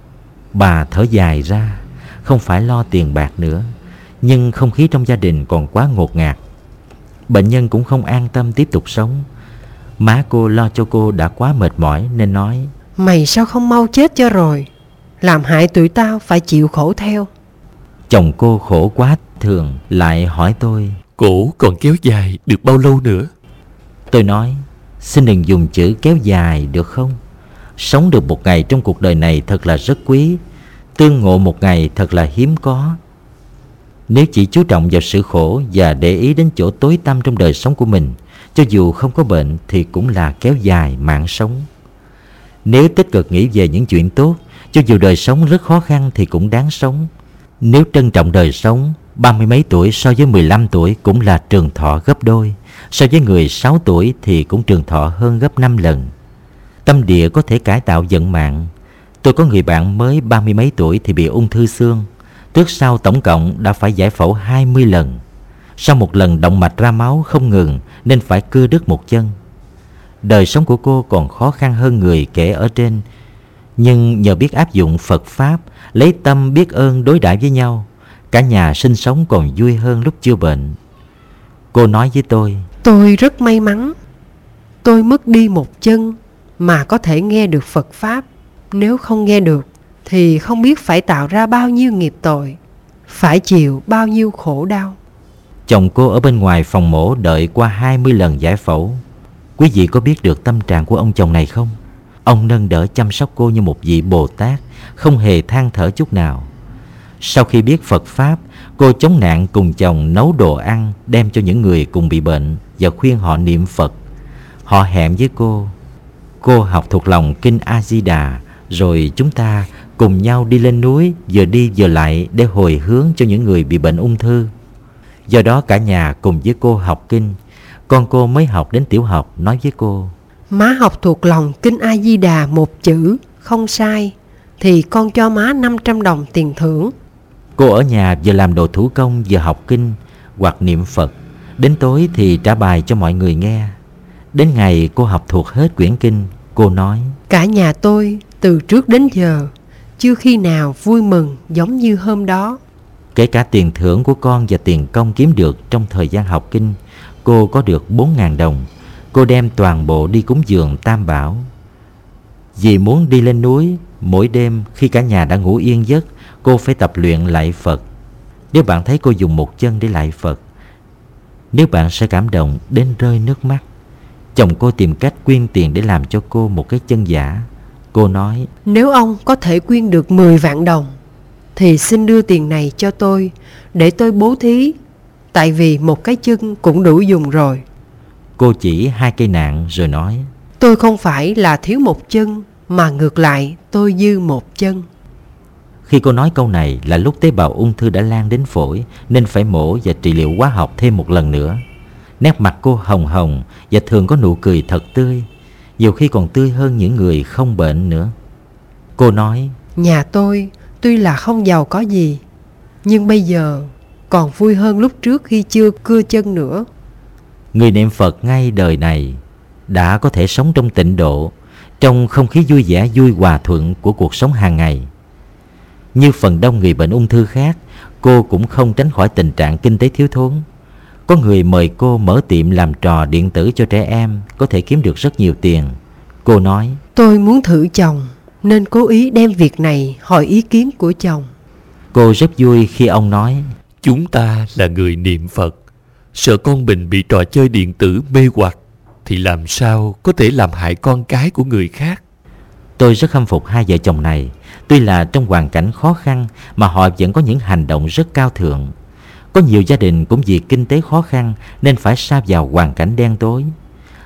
Bà thở dài ra, không phải lo tiền bạc nữa, nhưng không khí trong gia đình còn quá ngột ngạt. Bệnh nhân cũng không an tâm tiếp tục sống. Má cô lo cho cô đã quá mệt mỏi nên nói: Mày sao không mau chết cho rồi, làm hại tụi tao phải chịu khổ theo. Chồng cô khổ quá thường lại hỏi tôi: Cổ còn kéo dài được bao lâu nữa? Tôi nói: Xin đừng dùng chữ kéo dài được không? Sống được một ngày trong cuộc đời này thật là rất quý. Tương ngộ một ngày thật là hiếm có. Nếu chỉ chú trọng vào sự khổ và để ý đến chỗ tối tăm trong đời sống của mình, cho dù không có bệnh thì cũng là kéo dài mạng sống. Nếu tích cực nghĩ về những chuyện tốt, cho dù đời sống rất khó khăn thì cũng đáng sống. Nếu trân trọng đời sống, ba mươi mấy tuổi so với mười lăm tuổi cũng là trường thọ gấp đôi. So với người sáu tuổi thì cũng trường thọ hơn gấp năm lần. Tâm địa có thể cải tạo vận mạng. Tôi có người bạn mới ba mươi mấy tuổi thì bị ung thư xương. Trước sau tổng cộng đã phải giải phẫu hai mươi lần. Sau một lần động mạch ra máu không ngừng nên phải cưa đứt một chân. Đời sống của cô còn khó khăn hơn người kể ở trên. Nhưng nhờ biết áp dụng Phật Pháp, lấy tâm biết ơn đối đãi với nhau, cả nhà sinh sống còn vui hơn lúc chưa bệnh. Cô nói với tôi: Tôi rất may mắn. Tôi mất đi một chân mà có thể nghe được Phật Pháp. Nếu không nghe được thì không biết phải tạo ra bao nhiêu nghiệp tội, phải chịu bao nhiêu khổ đau. Chồng cô ở bên ngoài phòng mổ đợi qua hai mươi lần giải phẫu. Quý vị có biết được tâm trạng của ông chồng này không? Ông nâng đỡ chăm sóc cô như một vị Bồ Tát, không hề than thở chút nào. Sau khi biết Phật Pháp, cô chống nạn cùng chồng nấu đồ ăn đem cho những người cùng bị bệnh và khuyên họ niệm Phật. Họ hẹn với cô: Cô học thuộc lòng Kinh A-di-đà, rồi chúng ta cùng nhau đi lên núi, vừa đi vừa lại để hồi hướng cho những người bị bệnh ung thư. Do đó cả nhà cùng với cô học kinh. Con cô mới học đến tiểu học nói với cô: Má học thuộc lòng Kinh A-di-đà một chữ không sai thì con cho má năm trăm đồng tiền thưởng. Cô ở nhà vừa làm đồ thủ công vừa học kinh hoặc niệm Phật. Đến tối thì trả bài cho mọi người nghe. Đến ngày cô học thuộc hết quyển kinh, cô nói: Cả nhà tôi từ trước đến giờ chưa khi nào vui mừng giống như hôm đó. Kể cả tiền thưởng của con và tiền công kiếm được trong thời gian học kinh, cô có được bốn ngàn đồng. Cô đem toàn bộ đi cúng dường Tam Bảo. Vì muốn đi lên núi, mỗi đêm khi cả nhà đã ngủ yên giấc, cô phải tập luyện lạy Phật. Nếu bạn thấy cô dùng một chân để lạy Phật, nếu bạn sẽ cảm động đến rơi nước mắt. Chồng cô tìm cách quyên tiền để làm cho cô một cái chân giả. Cô nói: Nếu ông có thể quyên được mười vạn đồng thì xin đưa tiền này cho tôi để tôi bố thí, tại vì một cái chân cũng đủ dùng rồi. Cô chỉ hai cây nạn rồi nói: Tôi không phải là thiếu một chân, mà ngược lại tôi dư một chân. Khi cô nói câu này là lúc tế bào ung thư đã lan đến phổi, nên phải mổ và trị liệu hóa học thêm một lần nữa. Nét mặt cô hồng hồng và thường có nụ cười thật tươi, nhiều khi còn tươi hơn những người không bệnh nữa. Cô nói: Nhà tôi tuy là không giàu có gì, nhưng bây giờ còn vui hơn lúc trước khi chưa cưa chân nữa. Người niệm Phật ngay đời này đã có thể sống trong tịnh độ, trong không khí vui vẻ vui hòa thuận của cuộc sống hàng ngày. Như phần đông người bệnh ung thư khác, cô cũng không tránh khỏi tình trạng kinh tế thiếu thốn. Có người mời cô mở tiệm làm trò điện tử cho trẻ em, có thể kiếm được rất nhiều tiền. Cô nói: Tôi muốn thử chồng, nên cố ý đem việc này hỏi ý kiến của chồng. Cô rất vui khi ông nói: Chúng ta là người niệm Phật, sợ con mình bị trò chơi điện tử mê hoặc thì làm sao có thể làm hại con cái của người khác. Tôi rất khâm phục hai vợ chồng này. Tuy là trong hoàn cảnh khó khăn mà họ vẫn có những hành động rất cao thượng. Có nhiều gia đình cũng vì kinh tế khó khăn nên phải sa vào hoàn cảnh đen tối.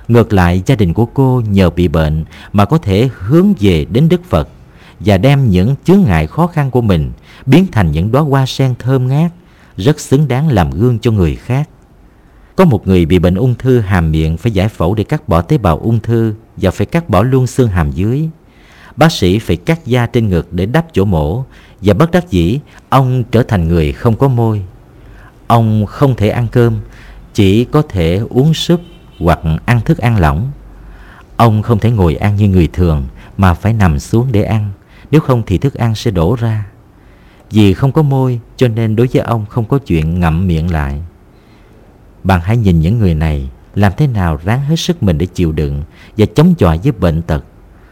Ngược lại, gia đình của cô nhờ bị bệnh mà có thể hướng về đến Đức Phật và đem những chướng ngại khó khăn của mình biến thành những đóa hoa sen thơm ngát, rất xứng đáng làm gương cho người khác. Có một người bị bệnh ung thư hàm miệng phải giải phẫu để cắt bỏ tế bào ung thư và phải cắt bỏ luôn xương hàm dưới. Bác sĩ phải cắt da trên ngực để đắp chỗ mổ, và bất đắc dĩ ông trở thành người không có môi. Ông không thể ăn cơm, chỉ có thể uống súp hoặc ăn thức ăn lỏng. Ông không thể ngồi ăn như người thường mà phải nằm xuống để ăn, nếu không thì thức ăn sẽ đổ ra. Vì không có môi cho nên đối với ông không có chuyện ngậm miệng lại. Bạn hãy nhìn những người này làm thế nào ráng hết sức mình để chịu đựng và chống chọi với bệnh tật.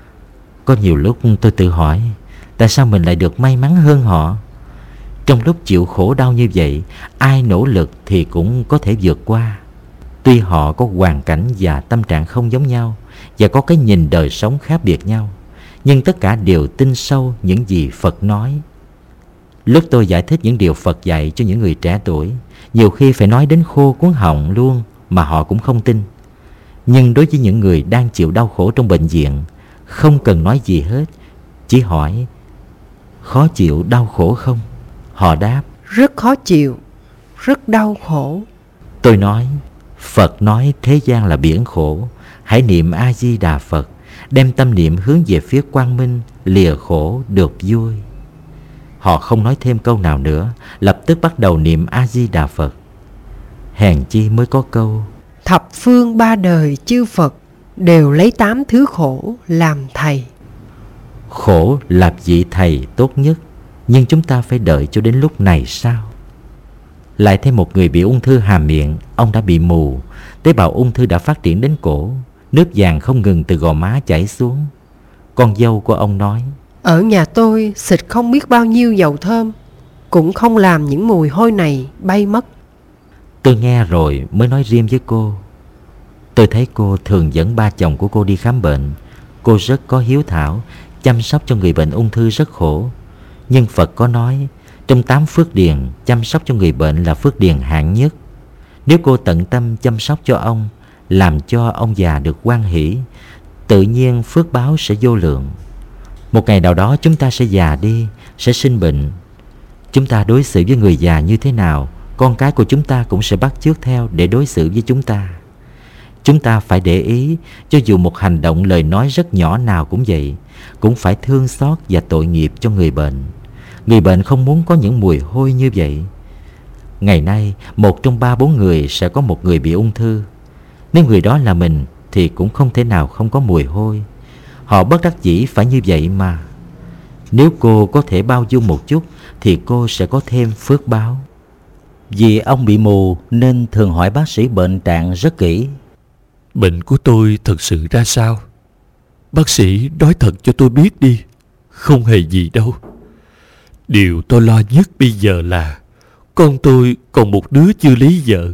Có nhiều lúc tôi tự hỏi, tại sao mình lại được may mắn hơn họ? Trong lúc chịu khổ đau như vậy, ai nỗ lực thì cũng có thể vượt qua. Tuy họ có hoàn cảnh và tâm trạng không giống nhau và có cái nhìn đời sống khác biệt nhau, nhưng tất cả đều tin sâu những gì Phật nói. Lúc tôi giải thích những điều Phật dạy cho những người trẻ tuổi, nhiều khi phải nói đến khô cuốn họng luôn mà họ cũng không tin. Nhưng đối với những người đang chịu đau khổ trong bệnh viện, không cần nói gì hết, chỉ hỏi khó chịu đau khổ không? Họ đáp Rất khó chịu, rất đau khổ. Tôi nói Phật nói thế gian là biển khổ, hãy niệm A Di Đà Phật, đem tâm niệm hướng về phía quang minh, lìa khổ được vui. Họ không nói thêm câu nào nữa, lập tức bắt đầu niệm A Di Đà Phật. Hèn chi mới có câu Thập phương ba đời chư Phật đều lấy tám thứ khổ làm thầy. khổ là vị thầy tốt nhất, nhưng chúng ta phải đợi cho đến lúc này sao? Lại thêm một người bị ung thư hàm miệng, ông đã bị mù, tế bào ung thư đã phát triển đến cổ, nước vàng không ngừng từ gò má chảy xuống. Con dâu của ông nói Ở nhà tôi xịt không biết bao nhiêu dầu thơm, cũng không làm những mùi hôi này bay mất. Tôi nghe rồi mới nói riêng với cô. Tôi thấy cô thường dẫn ba chồng của cô đi khám bệnh. Cô rất có hiếu thảo, chăm sóc cho người bệnh ung thư rất khổ. Nhưng Phật có nói, trong tám phước điền, chăm sóc cho người bệnh là phước điền hạng nhất. Nếu cô tận tâm chăm sóc cho ông, làm cho ông già được hoan hỷ, tự nhiên phước báo sẽ vô lượng. Một ngày nào đó chúng ta sẽ già đi, sẽ sinh bệnh. Chúng ta đối xử với người già như thế nào, con cái của chúng ta cũng sẽ bắt chước theo để đối xử với chúng ta. Chúng ta phải để ý, cho dù một hành động lời nói rất nhỏ nào cũng vậy, cũng phải thương xót và tội nghiệp cho người bệnh. Người bệnh không muốn có những mùi hôi như vậy. Ngày nay, một trong ba bốn người sẽ có một người bị ung thư. Nếu người đó là mình thì cũng không thể nào không có mùi hôi. Họ bất đắc dĩ phải như vậy mà. Nếu cô có thể bao dung một chút thì cô sẽ có thêm phước báo. Vì ông bị mù nên thường hỏi bác sĩ bệnh trạng rất kỹ. Bệnh của tôi thật sự ra sao? Bác sĩ nói thật cho tôi biết đi. Không hề gì đâu. Điều tôi lo nhất bây giờ là con tôi còn một đứa chưa lấy vợ.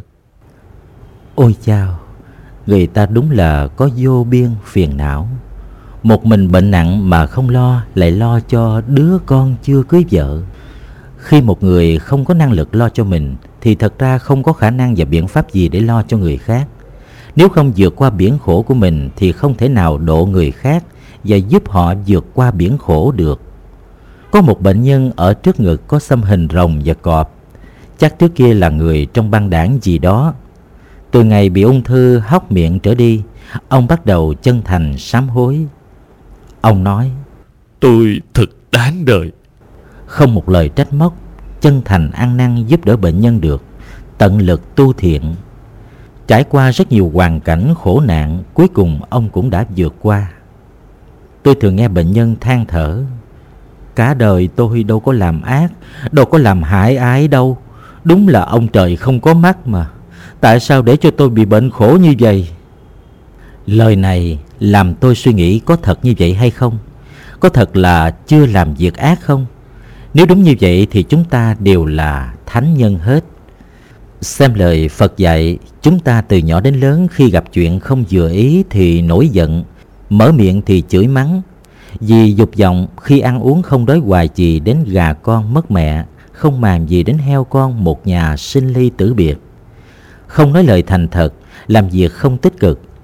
Ôi chao, người ta đúng là có vô biên phiền não. Một mình bệnh nặng mà không lo, lại lo cho đứa con chưa cưới vợ. Khi một người không có năng lực lo cho mình thì thật ra không có khả năng và biện pháp gì để lo cho người khác. Nếu không vượt qua biển khổ của mình thì không thể nào độ người khác và giúp họ vượt qua biển khổ được. Có một bệnh nhân ở trước ngực có xăm hình rồng và cọp. Chắc trước kia là người trong băng đảng gì đó. Từ ngày bị ung thư hốc miệng trở đi, ông bắt đầu chân thành sám hối. Ông nói, tôi thật đáng đời. Không một lời trách móc, chân thành ăn năn giúp đỡ bệnh nhân được, tận lực tu thiện. Trải qua rất nhiều hoàn cảnh khổ nạn, cuối cùng ông cũng đã vượt qua. Tôi thường nghe bệnh nhân than thở, cả đời tôi đâu có làm ác, đâu có làm hại ai đâu. Đúng là ông trời không có mắt mà. Tại sao để cho tôi bị bệnh khổ như vậy? Lời này làm tôi suy nghĩ có thật như vậy hay không? Có thật là chưa làm việc ác không? Nếu đúng như vậy thì chúng ta đều là thánh nhân hết. Xem lời Phật dạy, chúng ta từ nhỏ đến lớn khi gặp chuyện không vừa ý thì nổi giận, mở miệng thì chửi mắng. Vì dục vọng khi ăn uống không đói hoài gì đến gà con mất mẹ, không màng gì đến heo con một nhà sinh ly tử biệt. Không nói lời thành thật, làm việc không tích cực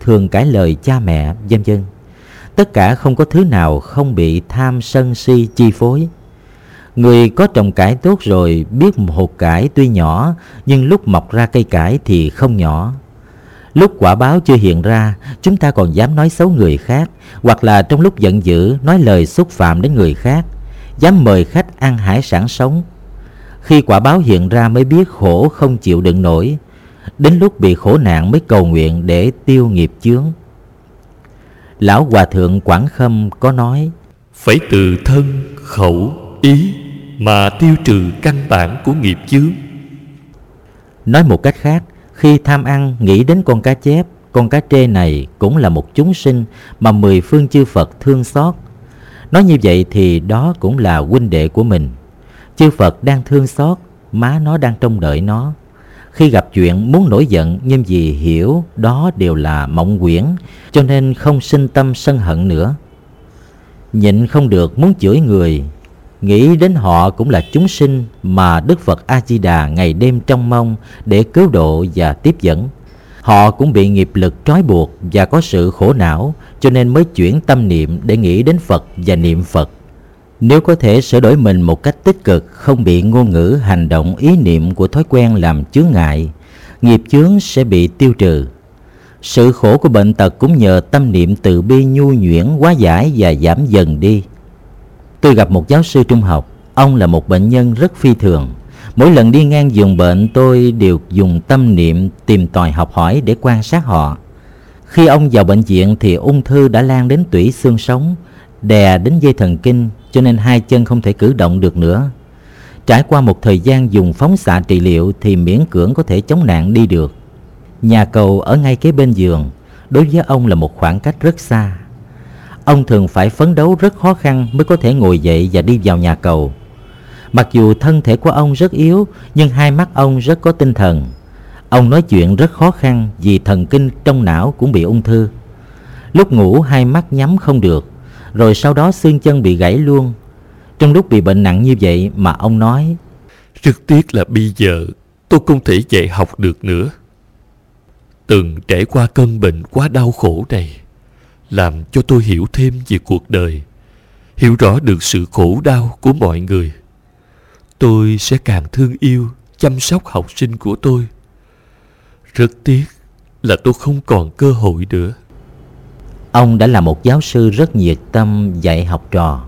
thường cãi lời cha mẹ, vân vân. Tất cả không có thứ nào không bị tham sân si chi phối. Người có trồng cải tốt rồi biết một hột cải tuy nhỏ, nhưng lúc mọc ra cây cải thì không nhỏ. Lúc quả báo chưa hiện ra, chúng ta còn dám nói xấu người khác, hoặc là trong lúc giận dữ nói lời xúc phạm đến người khác, dám mời khách ăn hải sản sống. Khi quả báo hiện ra mới biết khổ không chịu đựng nổi, đến lúc bị khổ nạn mới cầu nguyện để tiêu nghiệp chướng. Lão Hòa Thượng Quảng Khâm có nói: phải từ thân, khẩu, ý mà tiêu trừ căn bản của nghiệp chướng. Nói một cách khác, khi tham ăn nghĩ đến con cá chép, con cá trê này cũng là một chúng sinh mà mười phương chư Phật thương xót. Nói như vậy thì đó cũng là huynh đệ của mình. Chư Phật đang thương xót, má nó đang trông đợi nó. Khi gặp chuyện muốn nổi giận, nhưng vì hiểu đó đều là mộng quyển, cho nên không sinh tâm sân hận nữa. Nhịn không được muốn chửi người, nghĩ đến họ cũng là chúng sinh mà Đức Phật A-di-đà ngày đêm trông mong để cứu độ và tiếp dẫn. Họ cũng bị nghiệp lực trói buộc và có sự khổ não, cho nên mới chuyển tâm niệm để nghĩ đến Phật và niệm Phật. Nếu có thể sửa đổi mình một cách tích cực, không bị ngôn ngữ, hành động, ý niệm của thói quen làm chướng ngại, nghiệp chướng sẽ bị tiêu trừ. Sự khổ của bệnh tật cũng nhờ tâm niệm từ bi nhu nhuyễn hóa giải và giảm dần đi. Tôi gặp một giáo sư trung học, ông là một bệnh nhân rất phi thường. Mỗi lần đi ngang giường bệnh, tôi đều dùng tâm niệm tìm tòi học hỏi để quan sát họ. Khi ông vào bệnh viện thì ung thư đã lan đến tủy xương sống, đè đến dây thần kinh, cho nên hai chân không thể cử động được nữa. Trải qua một thời gian dùng phóng xạ trị liệu thì miễn cưỡng có thể chống nạn đi được. Nhà cầu ở ngay kế bên giường, đối với ông là một khoảng cách rất xa. Ông thường phải phấn đấu rất khó khăn mới có thể ngồi dậy và đi vào nhà cầu. Mặc dù thân thể của ông rất yếu, nhưng hai mắt ông rất có tinh thần. Ông nói chuyện rất khó khăn vì thần kinh trong não cũng bị ung thư. Lúc ngủ hai mắt nhắm không được, rồi sau đó xương chân bị gãy luôn. Trong lúc bị bệnh nặng như vậy mà ông nói: rất tiếc là bây giờ tôi không thể dạy học được nữa. Từng trải qua cơn bệnh quá đau khổ này làm cho tôi hiểu thêm về cuộc đời, hiểu rõ được sự khổ đau của mọi người. Tôi sẽ càng thương yêu, chăm sóc học sinh của tôi. Rất tiếc là tôi không còn cơ hội nữa. Ông đã là một giáo sư rất nhiệt tâm dạy học trò.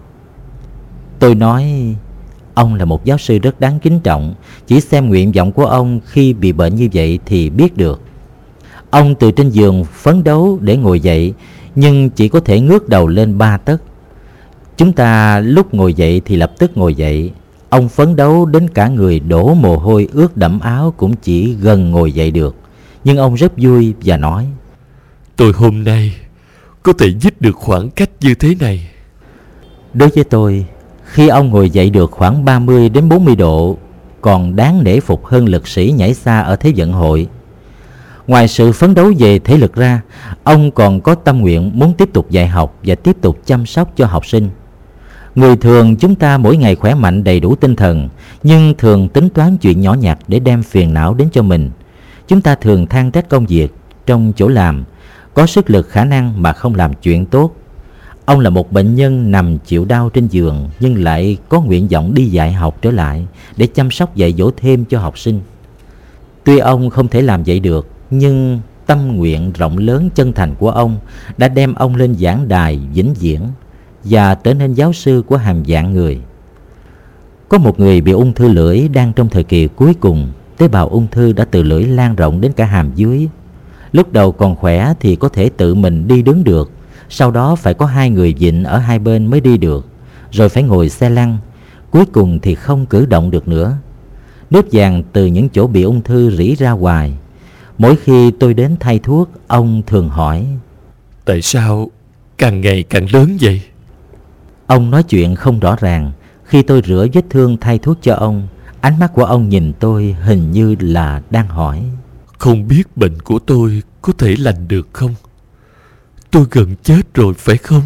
Tôi nói ông là một giáo sư rất đáng kính trọng. Chỉ xem nguyện vọng của ông khi bị bệnh như vậy thì biết được. Ông từ trên giường phấn đấu để ngồi dậy, nhưng chỉ có thể ngước đầu lên ba tấc. Chúng ta lúc ngồi dậy thì lập tức ngồi dậy. Ông phấn đấu đến cả người đổ mồ hôi ướt đẫm áo cũng chỉ gần ngồi dậy được. Nhưng ông rất vui và nói: tôi hôm nay có thể dứt được khoảng cách như thế này. Đối với tôi, khi ông ngồi dậy được khoảng ba mươi đến bốn mươi độ còn đáng nể phục hơn lực sĩ nhảy xa ở Thế vận hội. Ngoài sự phấn đấu về thể lực ra, ông còn có tâm nguyện muốn tiếp tục dạy học và tiếp tục chăm sóc cho học sinh. Người thường chúng ta mỗi ngày khỏe mạnh đầy đủ tinh thần, nhưng thường tính toán chuyện nhỏ nhặt để đem phiền não đến cho mình. Chúng ta thường than trách công việc trong chỗ làm, có sức lực khả năng mà không làm chuyện tốt. Ông là một bệnh nhân nằm chịu đau trên giường, nhưng lại có nguyện vọng đi dạy học trở lại để chăm sóc dạy dỗ thêm cho học sinh. Tuy ông không thể làm vậy được, nhưng tâm nguyện rộng lớn chân thành của ông đã đem ông lên giảng đài vĩnh viễn và trở nên giáo sư của hàng vạn người. Có một người bị ung thư lưỡi đang trong thời kỳ cuối cùng. Tế bào ung thư đã từ lưỡi lan rộng đến cả hàm dưới. Lúc đầu còn khỏe thì có thể tự mình đi đứng được, sau đó phải có hai người vịn ở hai bên mới đi được, rồi phải ngồi xe lăn, cuối cùng thì không cử động được nữa. Nước vàng từ những chỗ bị ung thư rỉ ra hoài. Mỗi khi tôi đến thay thuốc, ông thường hỏi: tại sao càng ngày càng lớn vậy? Ông nói chuyện không rõ ràng. Khi tôi rửa vết thương thay thuốc cho ông, ánh mắt của ông nhìn tôi hình như là đang hỏi: không biết bệnh của tôi có thể lành được không? Tôi gần chết rồi phải không?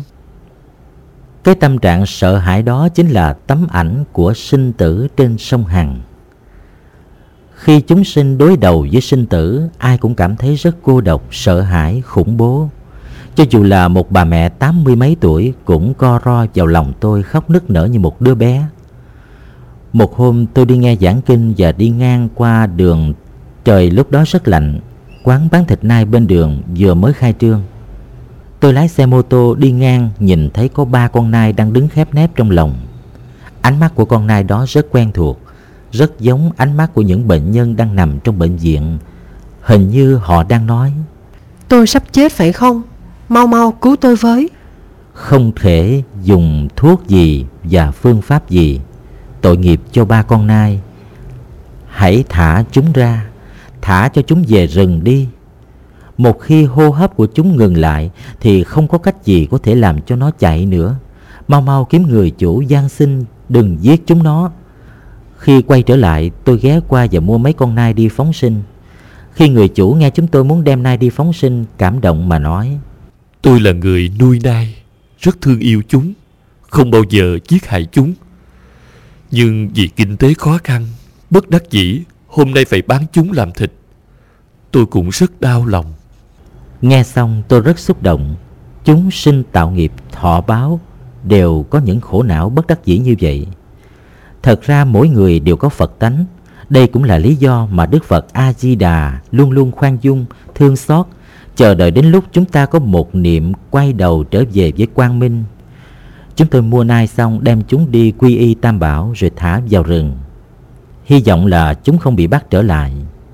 Cái tâm trạng sợ hãi đó chính là tấm ảnh của sinh tử trên sông Hằng. Khi chúng sinh đối đầu với sinh tử, ai cũng cảm thấy rất cô độc, sợ hãi, khủng bố. Cho dù là một bà mẹ tám mươi mấy tuổi cũng co ro vào lòng tôi, khóc nức nở như một đứa bé. Một hôm tôi đi nghe giảng kinh và đi ngang qua đường. Trời lúc đó rất lạnh. Quán bán thịt nai bên đường vừa mới khai trương. Tôi lái xe mô tô đi ngang, nhìn thấy có ba con nai đang đứng khép nép trong lồng. Ánh mắt của con nai đó rất quen thuộc, rất giống ánh mắt của những bệnh nhân đang nằm trong bệnh viện. Hình như họ đang nói: tôi sắp chết phải không? Mau mau cứu tôi với. Không thể dùng thuốc gì và phương pháp gì. Tội nghiệp cho ba con nai. Hãy thả chúng ra, thả cho chúng về rừng đi. Một khi hô hấp của chúng ngừng lại thì không có cách gì có thể làm cho nó chạy nữa. Mau mau kiếm người chủ van xin đừng giết chúng nó. Khi quay trở lại, tôi ghé qua và mua mấy con nai đi phóng sinh. Khi người chủ nghe chúng tôi muốn đem nai đi phóng sinh, cảm động mà nói: tôi là người nuôi nai, rất thương yêu chúng, không bao giờ giết hại chúng. Nhưng vì kinh tế khó khăn, bất đắc dĩ hôm nay phải bán chúng làm thịt. Tôi cũng rất đau lòng. Nghe xong tôi rất xúc động. Chúng sinh tạo nghiệp thọ báo đều có những khổ não bất đắc dĩ như vậy. Thật ra mỗi người đều có Phật tánh. Đây cũng là lý do mà Đức Phật A-di-đà luôn luôn khoan dung, thương xót, chờ đợi đến lúc chúng ta có một niệm quay đầu trở về với quang minh. Chúng tôi mua nai xong đem chúng đi quy y Tam Bảo rồi thả vào rừng. Hy vọng là chúng không bị bắt trở lại.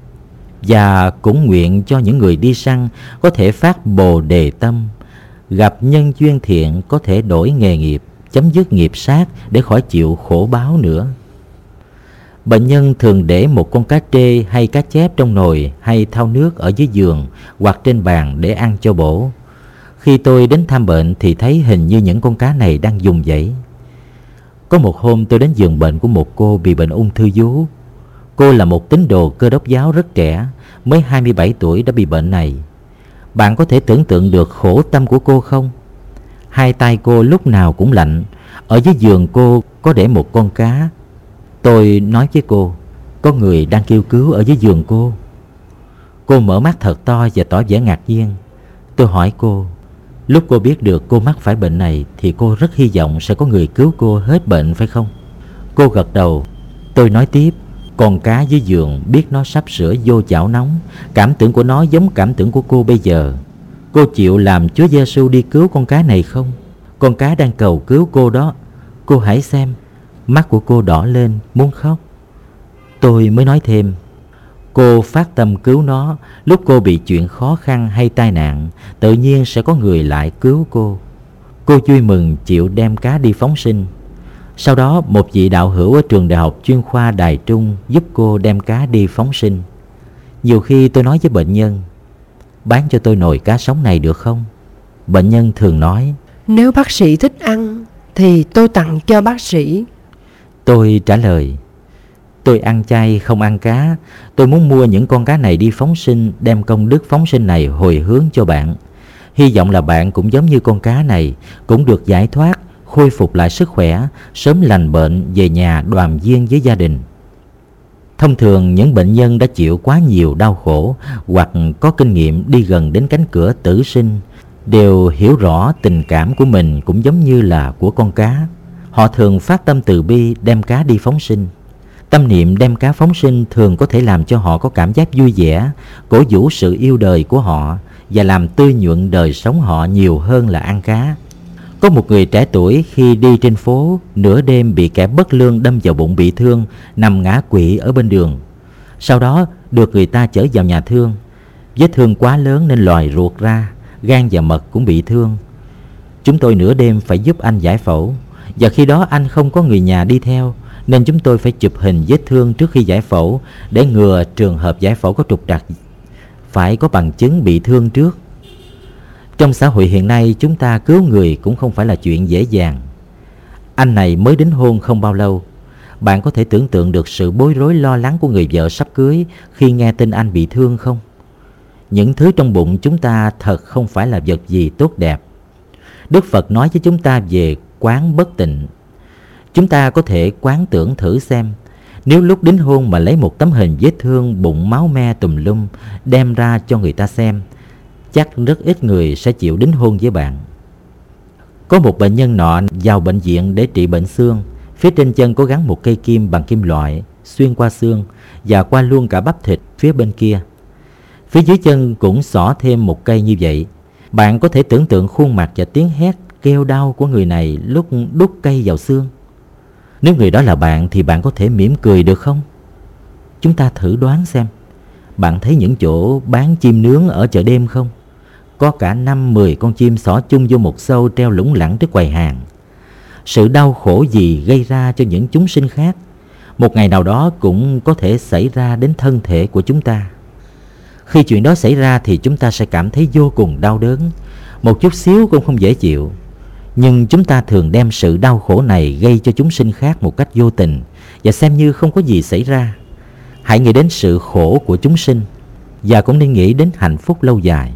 Và cũng nguyện cho những người đi săn có thể phát bồ đề tâm, gặp nhân duyên thiện có thể đổi nghề nghiệp, chấm dứt nghiệp sát để khỏi chịu khổ báo nữa. Bệnh nhân thường để một con cá trê hay cá chép trong nồi hay thau nước ở dưới giường hoặc trên bàn để ăn cho bổ. Khi tôi đến thăm bệnh thì thấy hình như những con cá này đang dùng dãy. Có một hôm tôi đến giường bệnh của một cô bị bệnh ung thư vú. Cô là một tín đồ Cơ Đốc giáo rất trẻ, mới hai mươi bảy tuổi đã bị bệnh này. Bạn có thể tưởng tượng được khổ tâm của cô không? Hai tay cô lúc nào cũng lạnh. Ở dưới giường cô có để một con cá. Tôi nói với cô: có người đang kêu cứu ở dưới giường cô. Cô mở mắt thật to và tỏ vẻ ngạc nhiên. Tôi hỏi cô: lúc cô biết được cô mắc phải bệnh này thì cô rất hy vọng sẽ có người cứu cô hết bệnh phải không? Cô gật đầu. Tôi nói tiếp: con cá dưới giường biết nó sắp sửa vô chảo nóng. Cảm tưởng của nó giống cảm tưởng của cô bây giờ. Cô chịu làm Chúa Giêsu đi cứu con cá này không? Con cá đang cầu cứu cô đó. Cô hãy xem. Mắt của cô đỏ lên, muốn khóc. Tôi mới nói thêm: cô phát tâm cứu nó. Lúc cô bị chuyện khó khăn hay tai nạn, tự nhiên sẽ có người lại cứu cô. Cô vui mừng chịu đem cá đi phóng sinh. Sau đó một vị đạo hữu ở trường đại học chuyên khoa Đài Trung giúp cô đem cá đi phóng sinh. Nhiều khi tôi nói với bệnh nhân: bán cho tôi nồi cá sống này được không? Bệnh nhân thường nói: nếu bác sĩ thích ăn thì tôi tặng cho bác sĩ. Tôi trả lời: tôi ăn chay không ăn cá. Tôi muốn mua những con cá này đi phóng sinh, đem công đức phóng sinh này hồi hướng cho bạn. Hy vọng là bạn cũng giống như con cá này, cũng được giải thoát, khôi phục lại sức khỏe, sớm lành bệnh về nhà đoàn viên với gia đình. Thông thường những bệnh nhân đã chịu quá nhiều đau khổ hoặc có kinh nghiệm đi gần đến cánh cửa tử sinh đều hiểu rõ tình cảm của mình cũng giống như là của con cá. Họ thường phát tâm từ bi đem cá đi phóng sinh. Tâm niệm đem cá phóng sinh thường có thể làm cho họ có cảm giác vui vẻ, cổ vũ sự yêu đời của họ và làm tươi nhuận đời sống họ nhiều hơn là ăn cá. Có một người trẻ tuổi khi đi trên phố, nửa đêm bị kẻ bất lương đâm vào bụng bị thương, nằm ngã quỵ ở bên đường. Sau đó được người ta chở vào nhà thương. Vết thương quá lớn nên lòi ruột ra, gan và mật cũng bị thương. Chúng tôi nửa đêm phải giúp anh giải phẫu, và khi đó anh không có người nhà đi theo, nên chúng tôi phải chụp hình vết thương trước khi giải phẫu để ngừa trường hợp giải phẫu có trục trặc. Phải có bằng chứng bị thương trước. Trong xã hội hiện nay, chúng ta cứu người cũng không phải là chuyện dễ dàng. Anh này mới đính hôn không bao lâu. Bạn có thể tưởng tượng được sự bối rối lo lắng của người vợ sắp cưới khi nghe tin anh bị thương không? Những thứ trong bụng chúng ta thật không phải là vật gì tốt đẹp. Đức Phật nói với chúng ta về quán bất tịnh. Chúng ta có thể quán tưởng thử xem, Nếu lúc đính hôn mà lấy một tấm hình vết thương bụng máu me tùm lum đem ra cho người ta xem, chắc rất ít người sẽ chịu đính hôn với bạn. Có một bệnh nhân nọ vào bệnh viện để trị bệnh xương. Phía trên chân có gắn một cây kim bằng kim loại xuyên qua xương và qua luôn cả bắp thịt phía bên kia. Phía dưới chân cũng xỏ thêm một cây như vậy. Bạn có thể tưởng tượng khuôn mặt và tiếng hét kêu đau của người này lúc đút cây vào xương. Nếu người đó là bạn thì bạn có thể mỉm cười được không? Chúng ta thử đoán xem. Bạn thấy những chỗ bán chim nướng ở chợ đêm không? Có cả năm mười con chim xỏ chung vô một xâu treo lủng lẳng trước quầy hàng. Sự đau khổ gì gây ra cho những chúng sinh khác, một ngày nào đó cũng có thể xảy ra đến thân thể của chúng ta. Khi chuyện đó xảy ra thì chúng ta sẽ cảm thấy vô cùng đau đớn, một chút xíu cũng không dễ chịu. Nhưng chúng ta thường đem sự đau khổ này gây cho chúng sinh khác một cách vô tình và xem như không có gì xảy ra. Hãy nghĩ đến sự khổ của chúng sinh và cũng nên nghĩ đến hạnh phúc lâu dài.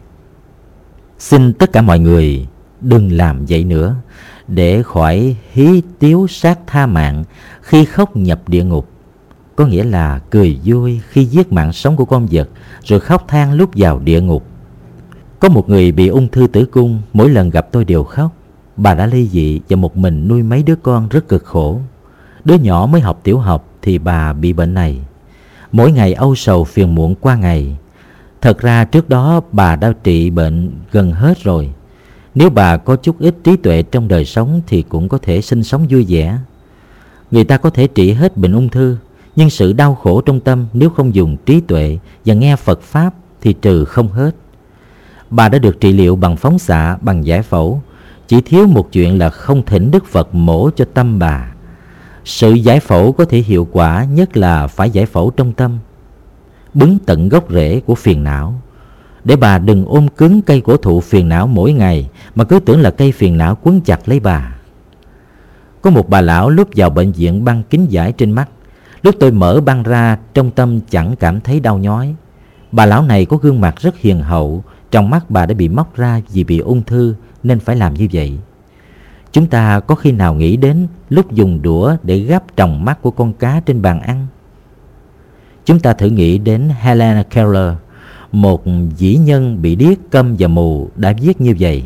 Xin tất cả mọi người đừng làm vậy nữa, để khỏi hí tiếu sát tha mạng khi khóc nhập địa ngục. Có nghĩa là cười vui khi giết mạng sống của con vật, rồi khóc than lúc vào địa ngục. Có một người bị ung thư tử cung, mỗi lần gặp tôi đều khóc. Bà đã ly dị và một mình nuôi mấy đứa con rất cực khổ. Đứa nhỏ mới học tiểu học thì bà bị bệnh này. Mỗi ngày âu sầu phiền muộn qua ngày. Thật ra trước đó bà đã trị bệnh gần hết rồi. Nếu bà có chút ít trí tuệ trong đời sống thì cũng có thể sinh sống vui vẻ. Người ta có thể trị hết bệnh ung thư, nhưng sự đau khổ trong tâm nếu không dùng trí tuệ và nghe Phật Pháp thì trừ không hết. Bà đã được trị liệu bằng phóng xạ, bằng giải phẫu. Chỉ thiếu một chuyện là không thỉnh Đức Phật mổ cho tâm bà. Sự giải phẫu có thể hiệu quả nhất là phải giải phẫu trong tâm, bứng tận gốc rễ của phiền não, để bà đừng ôm cứng cây cổ thụ phiền não mỗi ngày mà cứ tưởng là cây phiền não quấn chặt lấy bà. Có một bà lão lúc vào bệnh viện băng kính giải trên mắt. Lúc tôi mở băng ra, trong tâm chẳng cảm thấy đau nhói. Bà lão này có gương mặt rất hiền hậu. Trong mắt bà đã bị móc ra vì bị ung thư nên phải làm như vậy. Chúng ta có khi nào nghĩ đến lúc dùng đũa để gắp tròng mắt của con cá trên bàn ăn? Chúng ta thử nghĩ đến Helen Keller, một vĩ nhân bị điếc, câm và mù, đã viết như vậy: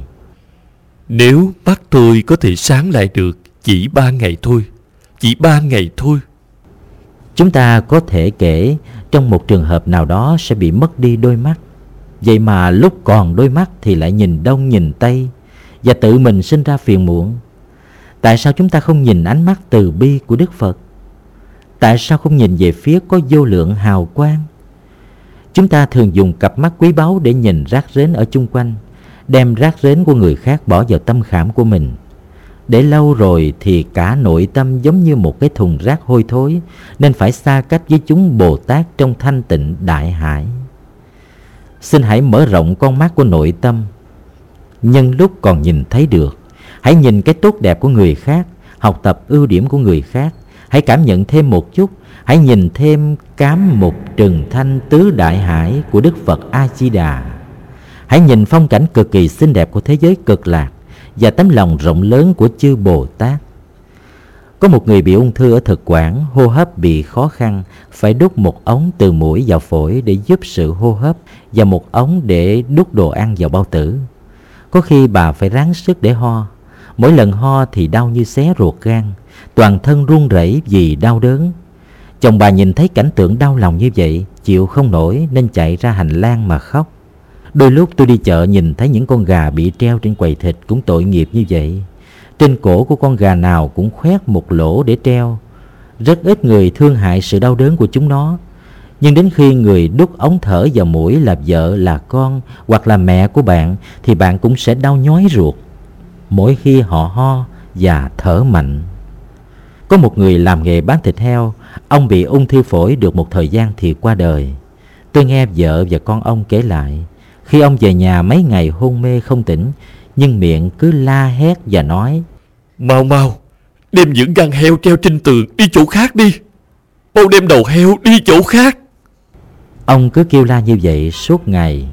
Nếu mắt tôi có thể sáng lại được chỉ ba ngày thôi, chỉ ba ngày thôi. Chúng ta có thể kể trong một trường hợp nào đó sẽ bị mất đi đôi mắt. Vậy mà lúc còn đôi mắt thì lại nhìn đông nhìn tây và tự mình sinh ra phiền muộn. Tại sao chúng ta không nhìn ánh mắt từ bi của Đức Phật? Tại sao không nhìn về phía có vô lượng hào quang? Chúng ta thường dùng cặp mắt quý báu để nhìn rác rến ở chung quanh, đem rác rến của người khác bỏ vào tâm khảm của mình. Để lâu rồi thì cả nội tâm giống như một cái thùng rác hôi thối, nên phải xa cách với chúng Bồ Tát trong thanh tịnh đại hải. Xin hãy mở rộng con mắt của nội tâm. Nhân lúc còn nhìn thấy được, hãy nhìn cái tốt đẹp của người khác, học tập ưu điểm của người khác. Hãy cảm nhận thêm một chút, hãy nhìn thêm cám mục trừng thanh tứ đại hải của Đức Phật A-di-đà. Hãy nhìn phong cảnh cực kỳ xinh đẹp của thế giới cực lạc và tấm lòng rộng lớn của chư Bồ Tát. Có một người bị ung thư ở thực quản, hô hấp bị khó khăn, phải đút một ống từ mũi vào phổi để giúp sự hô hấp và một ống để đút đồ ăn vào bao tử. Có khi bà phải ráng sức để ho. Mỗi lần ho thì đau như xé ruột gan, toàn thân run rẩy vì đau đớn. Chồng bà nhìn thấy cảnh tượng đau lòng như vậy, chịu không nổi nên chạy ra hành lang mà khóc. Đôi lúc tôi đi chợ nhìn thấy những con gà bị treo trên quầy thịt cũng tội nghiệp như vậy. Trên cổ của con gà nào cũng khoét một lỗ để treo. Rất ít người thương hại sự đau đớn của chúng nó. Nhưng đến khi người đút ống thở vào mũi là vợ, là con hoặc là mẹ của bạn thì bạn cũng sẽ đau nhói ruột mỗi khi họ ho và thở mạnh. Có một người làm nghề bán thịt heo. Ông bị ung thư phổi được một thời gian thì qua đời. Tôi nghe vợ và con ông kể lại, khi ông về nhà mấy ngày hôn mê không tỉnh, nhưng miệng cứ la hét và nói: Mau mau, đem những gan heo treo trên tường đi chỗ khác đi. Mau đem đầu heo đi chỗ khác. Ông cứ kêu la như vậy suốt ngày.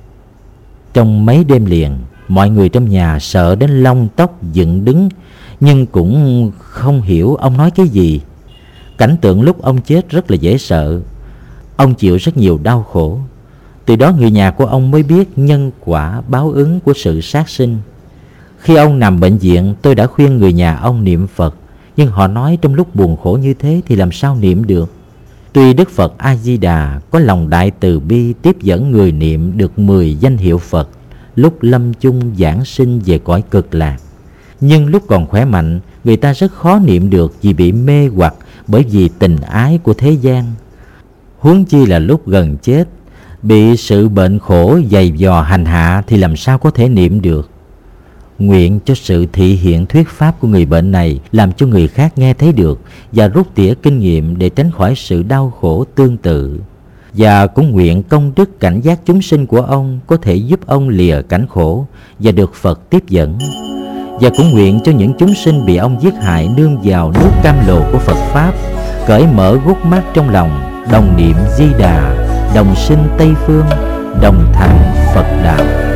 Trong mấy đêm liền, mọi người trong nhà sợ đến lông tóc dựng đứng, nhưng cũng không hiểu ông nói cái gì. Cảnh tượng lúc ông chết rất là dễ sợ. Ông chịu rất nhiều đau khổ. Từ đó người nhà của ông mới biết nhân quả báo ứng của sự sát sinh. Khi ông nằm bệnh viện, tôi đã khuyên người nhà ông niệm Phật, nhưng họ nói trong lúc buồn khổ như thế thì làm sao niệm được. Tuy Đức Phật A-di-đà có lòng đại từ bi tiếp dẫn người niệm được mười danh hiệu Phật lúc lâm chung giảng sinh về cõi cực lạc, nhưng lúc còn khỏe mạnh, người ta rất khó niệm được vì bị mê hoặc bởi vì tình ái của thế gian. Huống chi là lúc gần chết, bị sự bệnh khổ dày vò hành hạ thì làm sao có thể niệm được. Nguyện cho sự thị hiện thuyết pháp của người bệnh này làm cho người khác nghe thấy được và rút tỉa kinh nghiệm để tránh khỏi sự đau khổ tương tự. Và cũng nguyện công đức cảnh giác chúng sinh của ông có thể giúp ông lìa cảnh khổ và được Phật tiếp dẫn. Và cũng nguyện cho những chúng sinh bị ông giết hại nương vào nước cam lồ của Phật Pháp, cởi mở gút mắt trong lòng, đồng niệm Di Đà, đồng sinh Tây Phương, đồng thành Phật Đạo.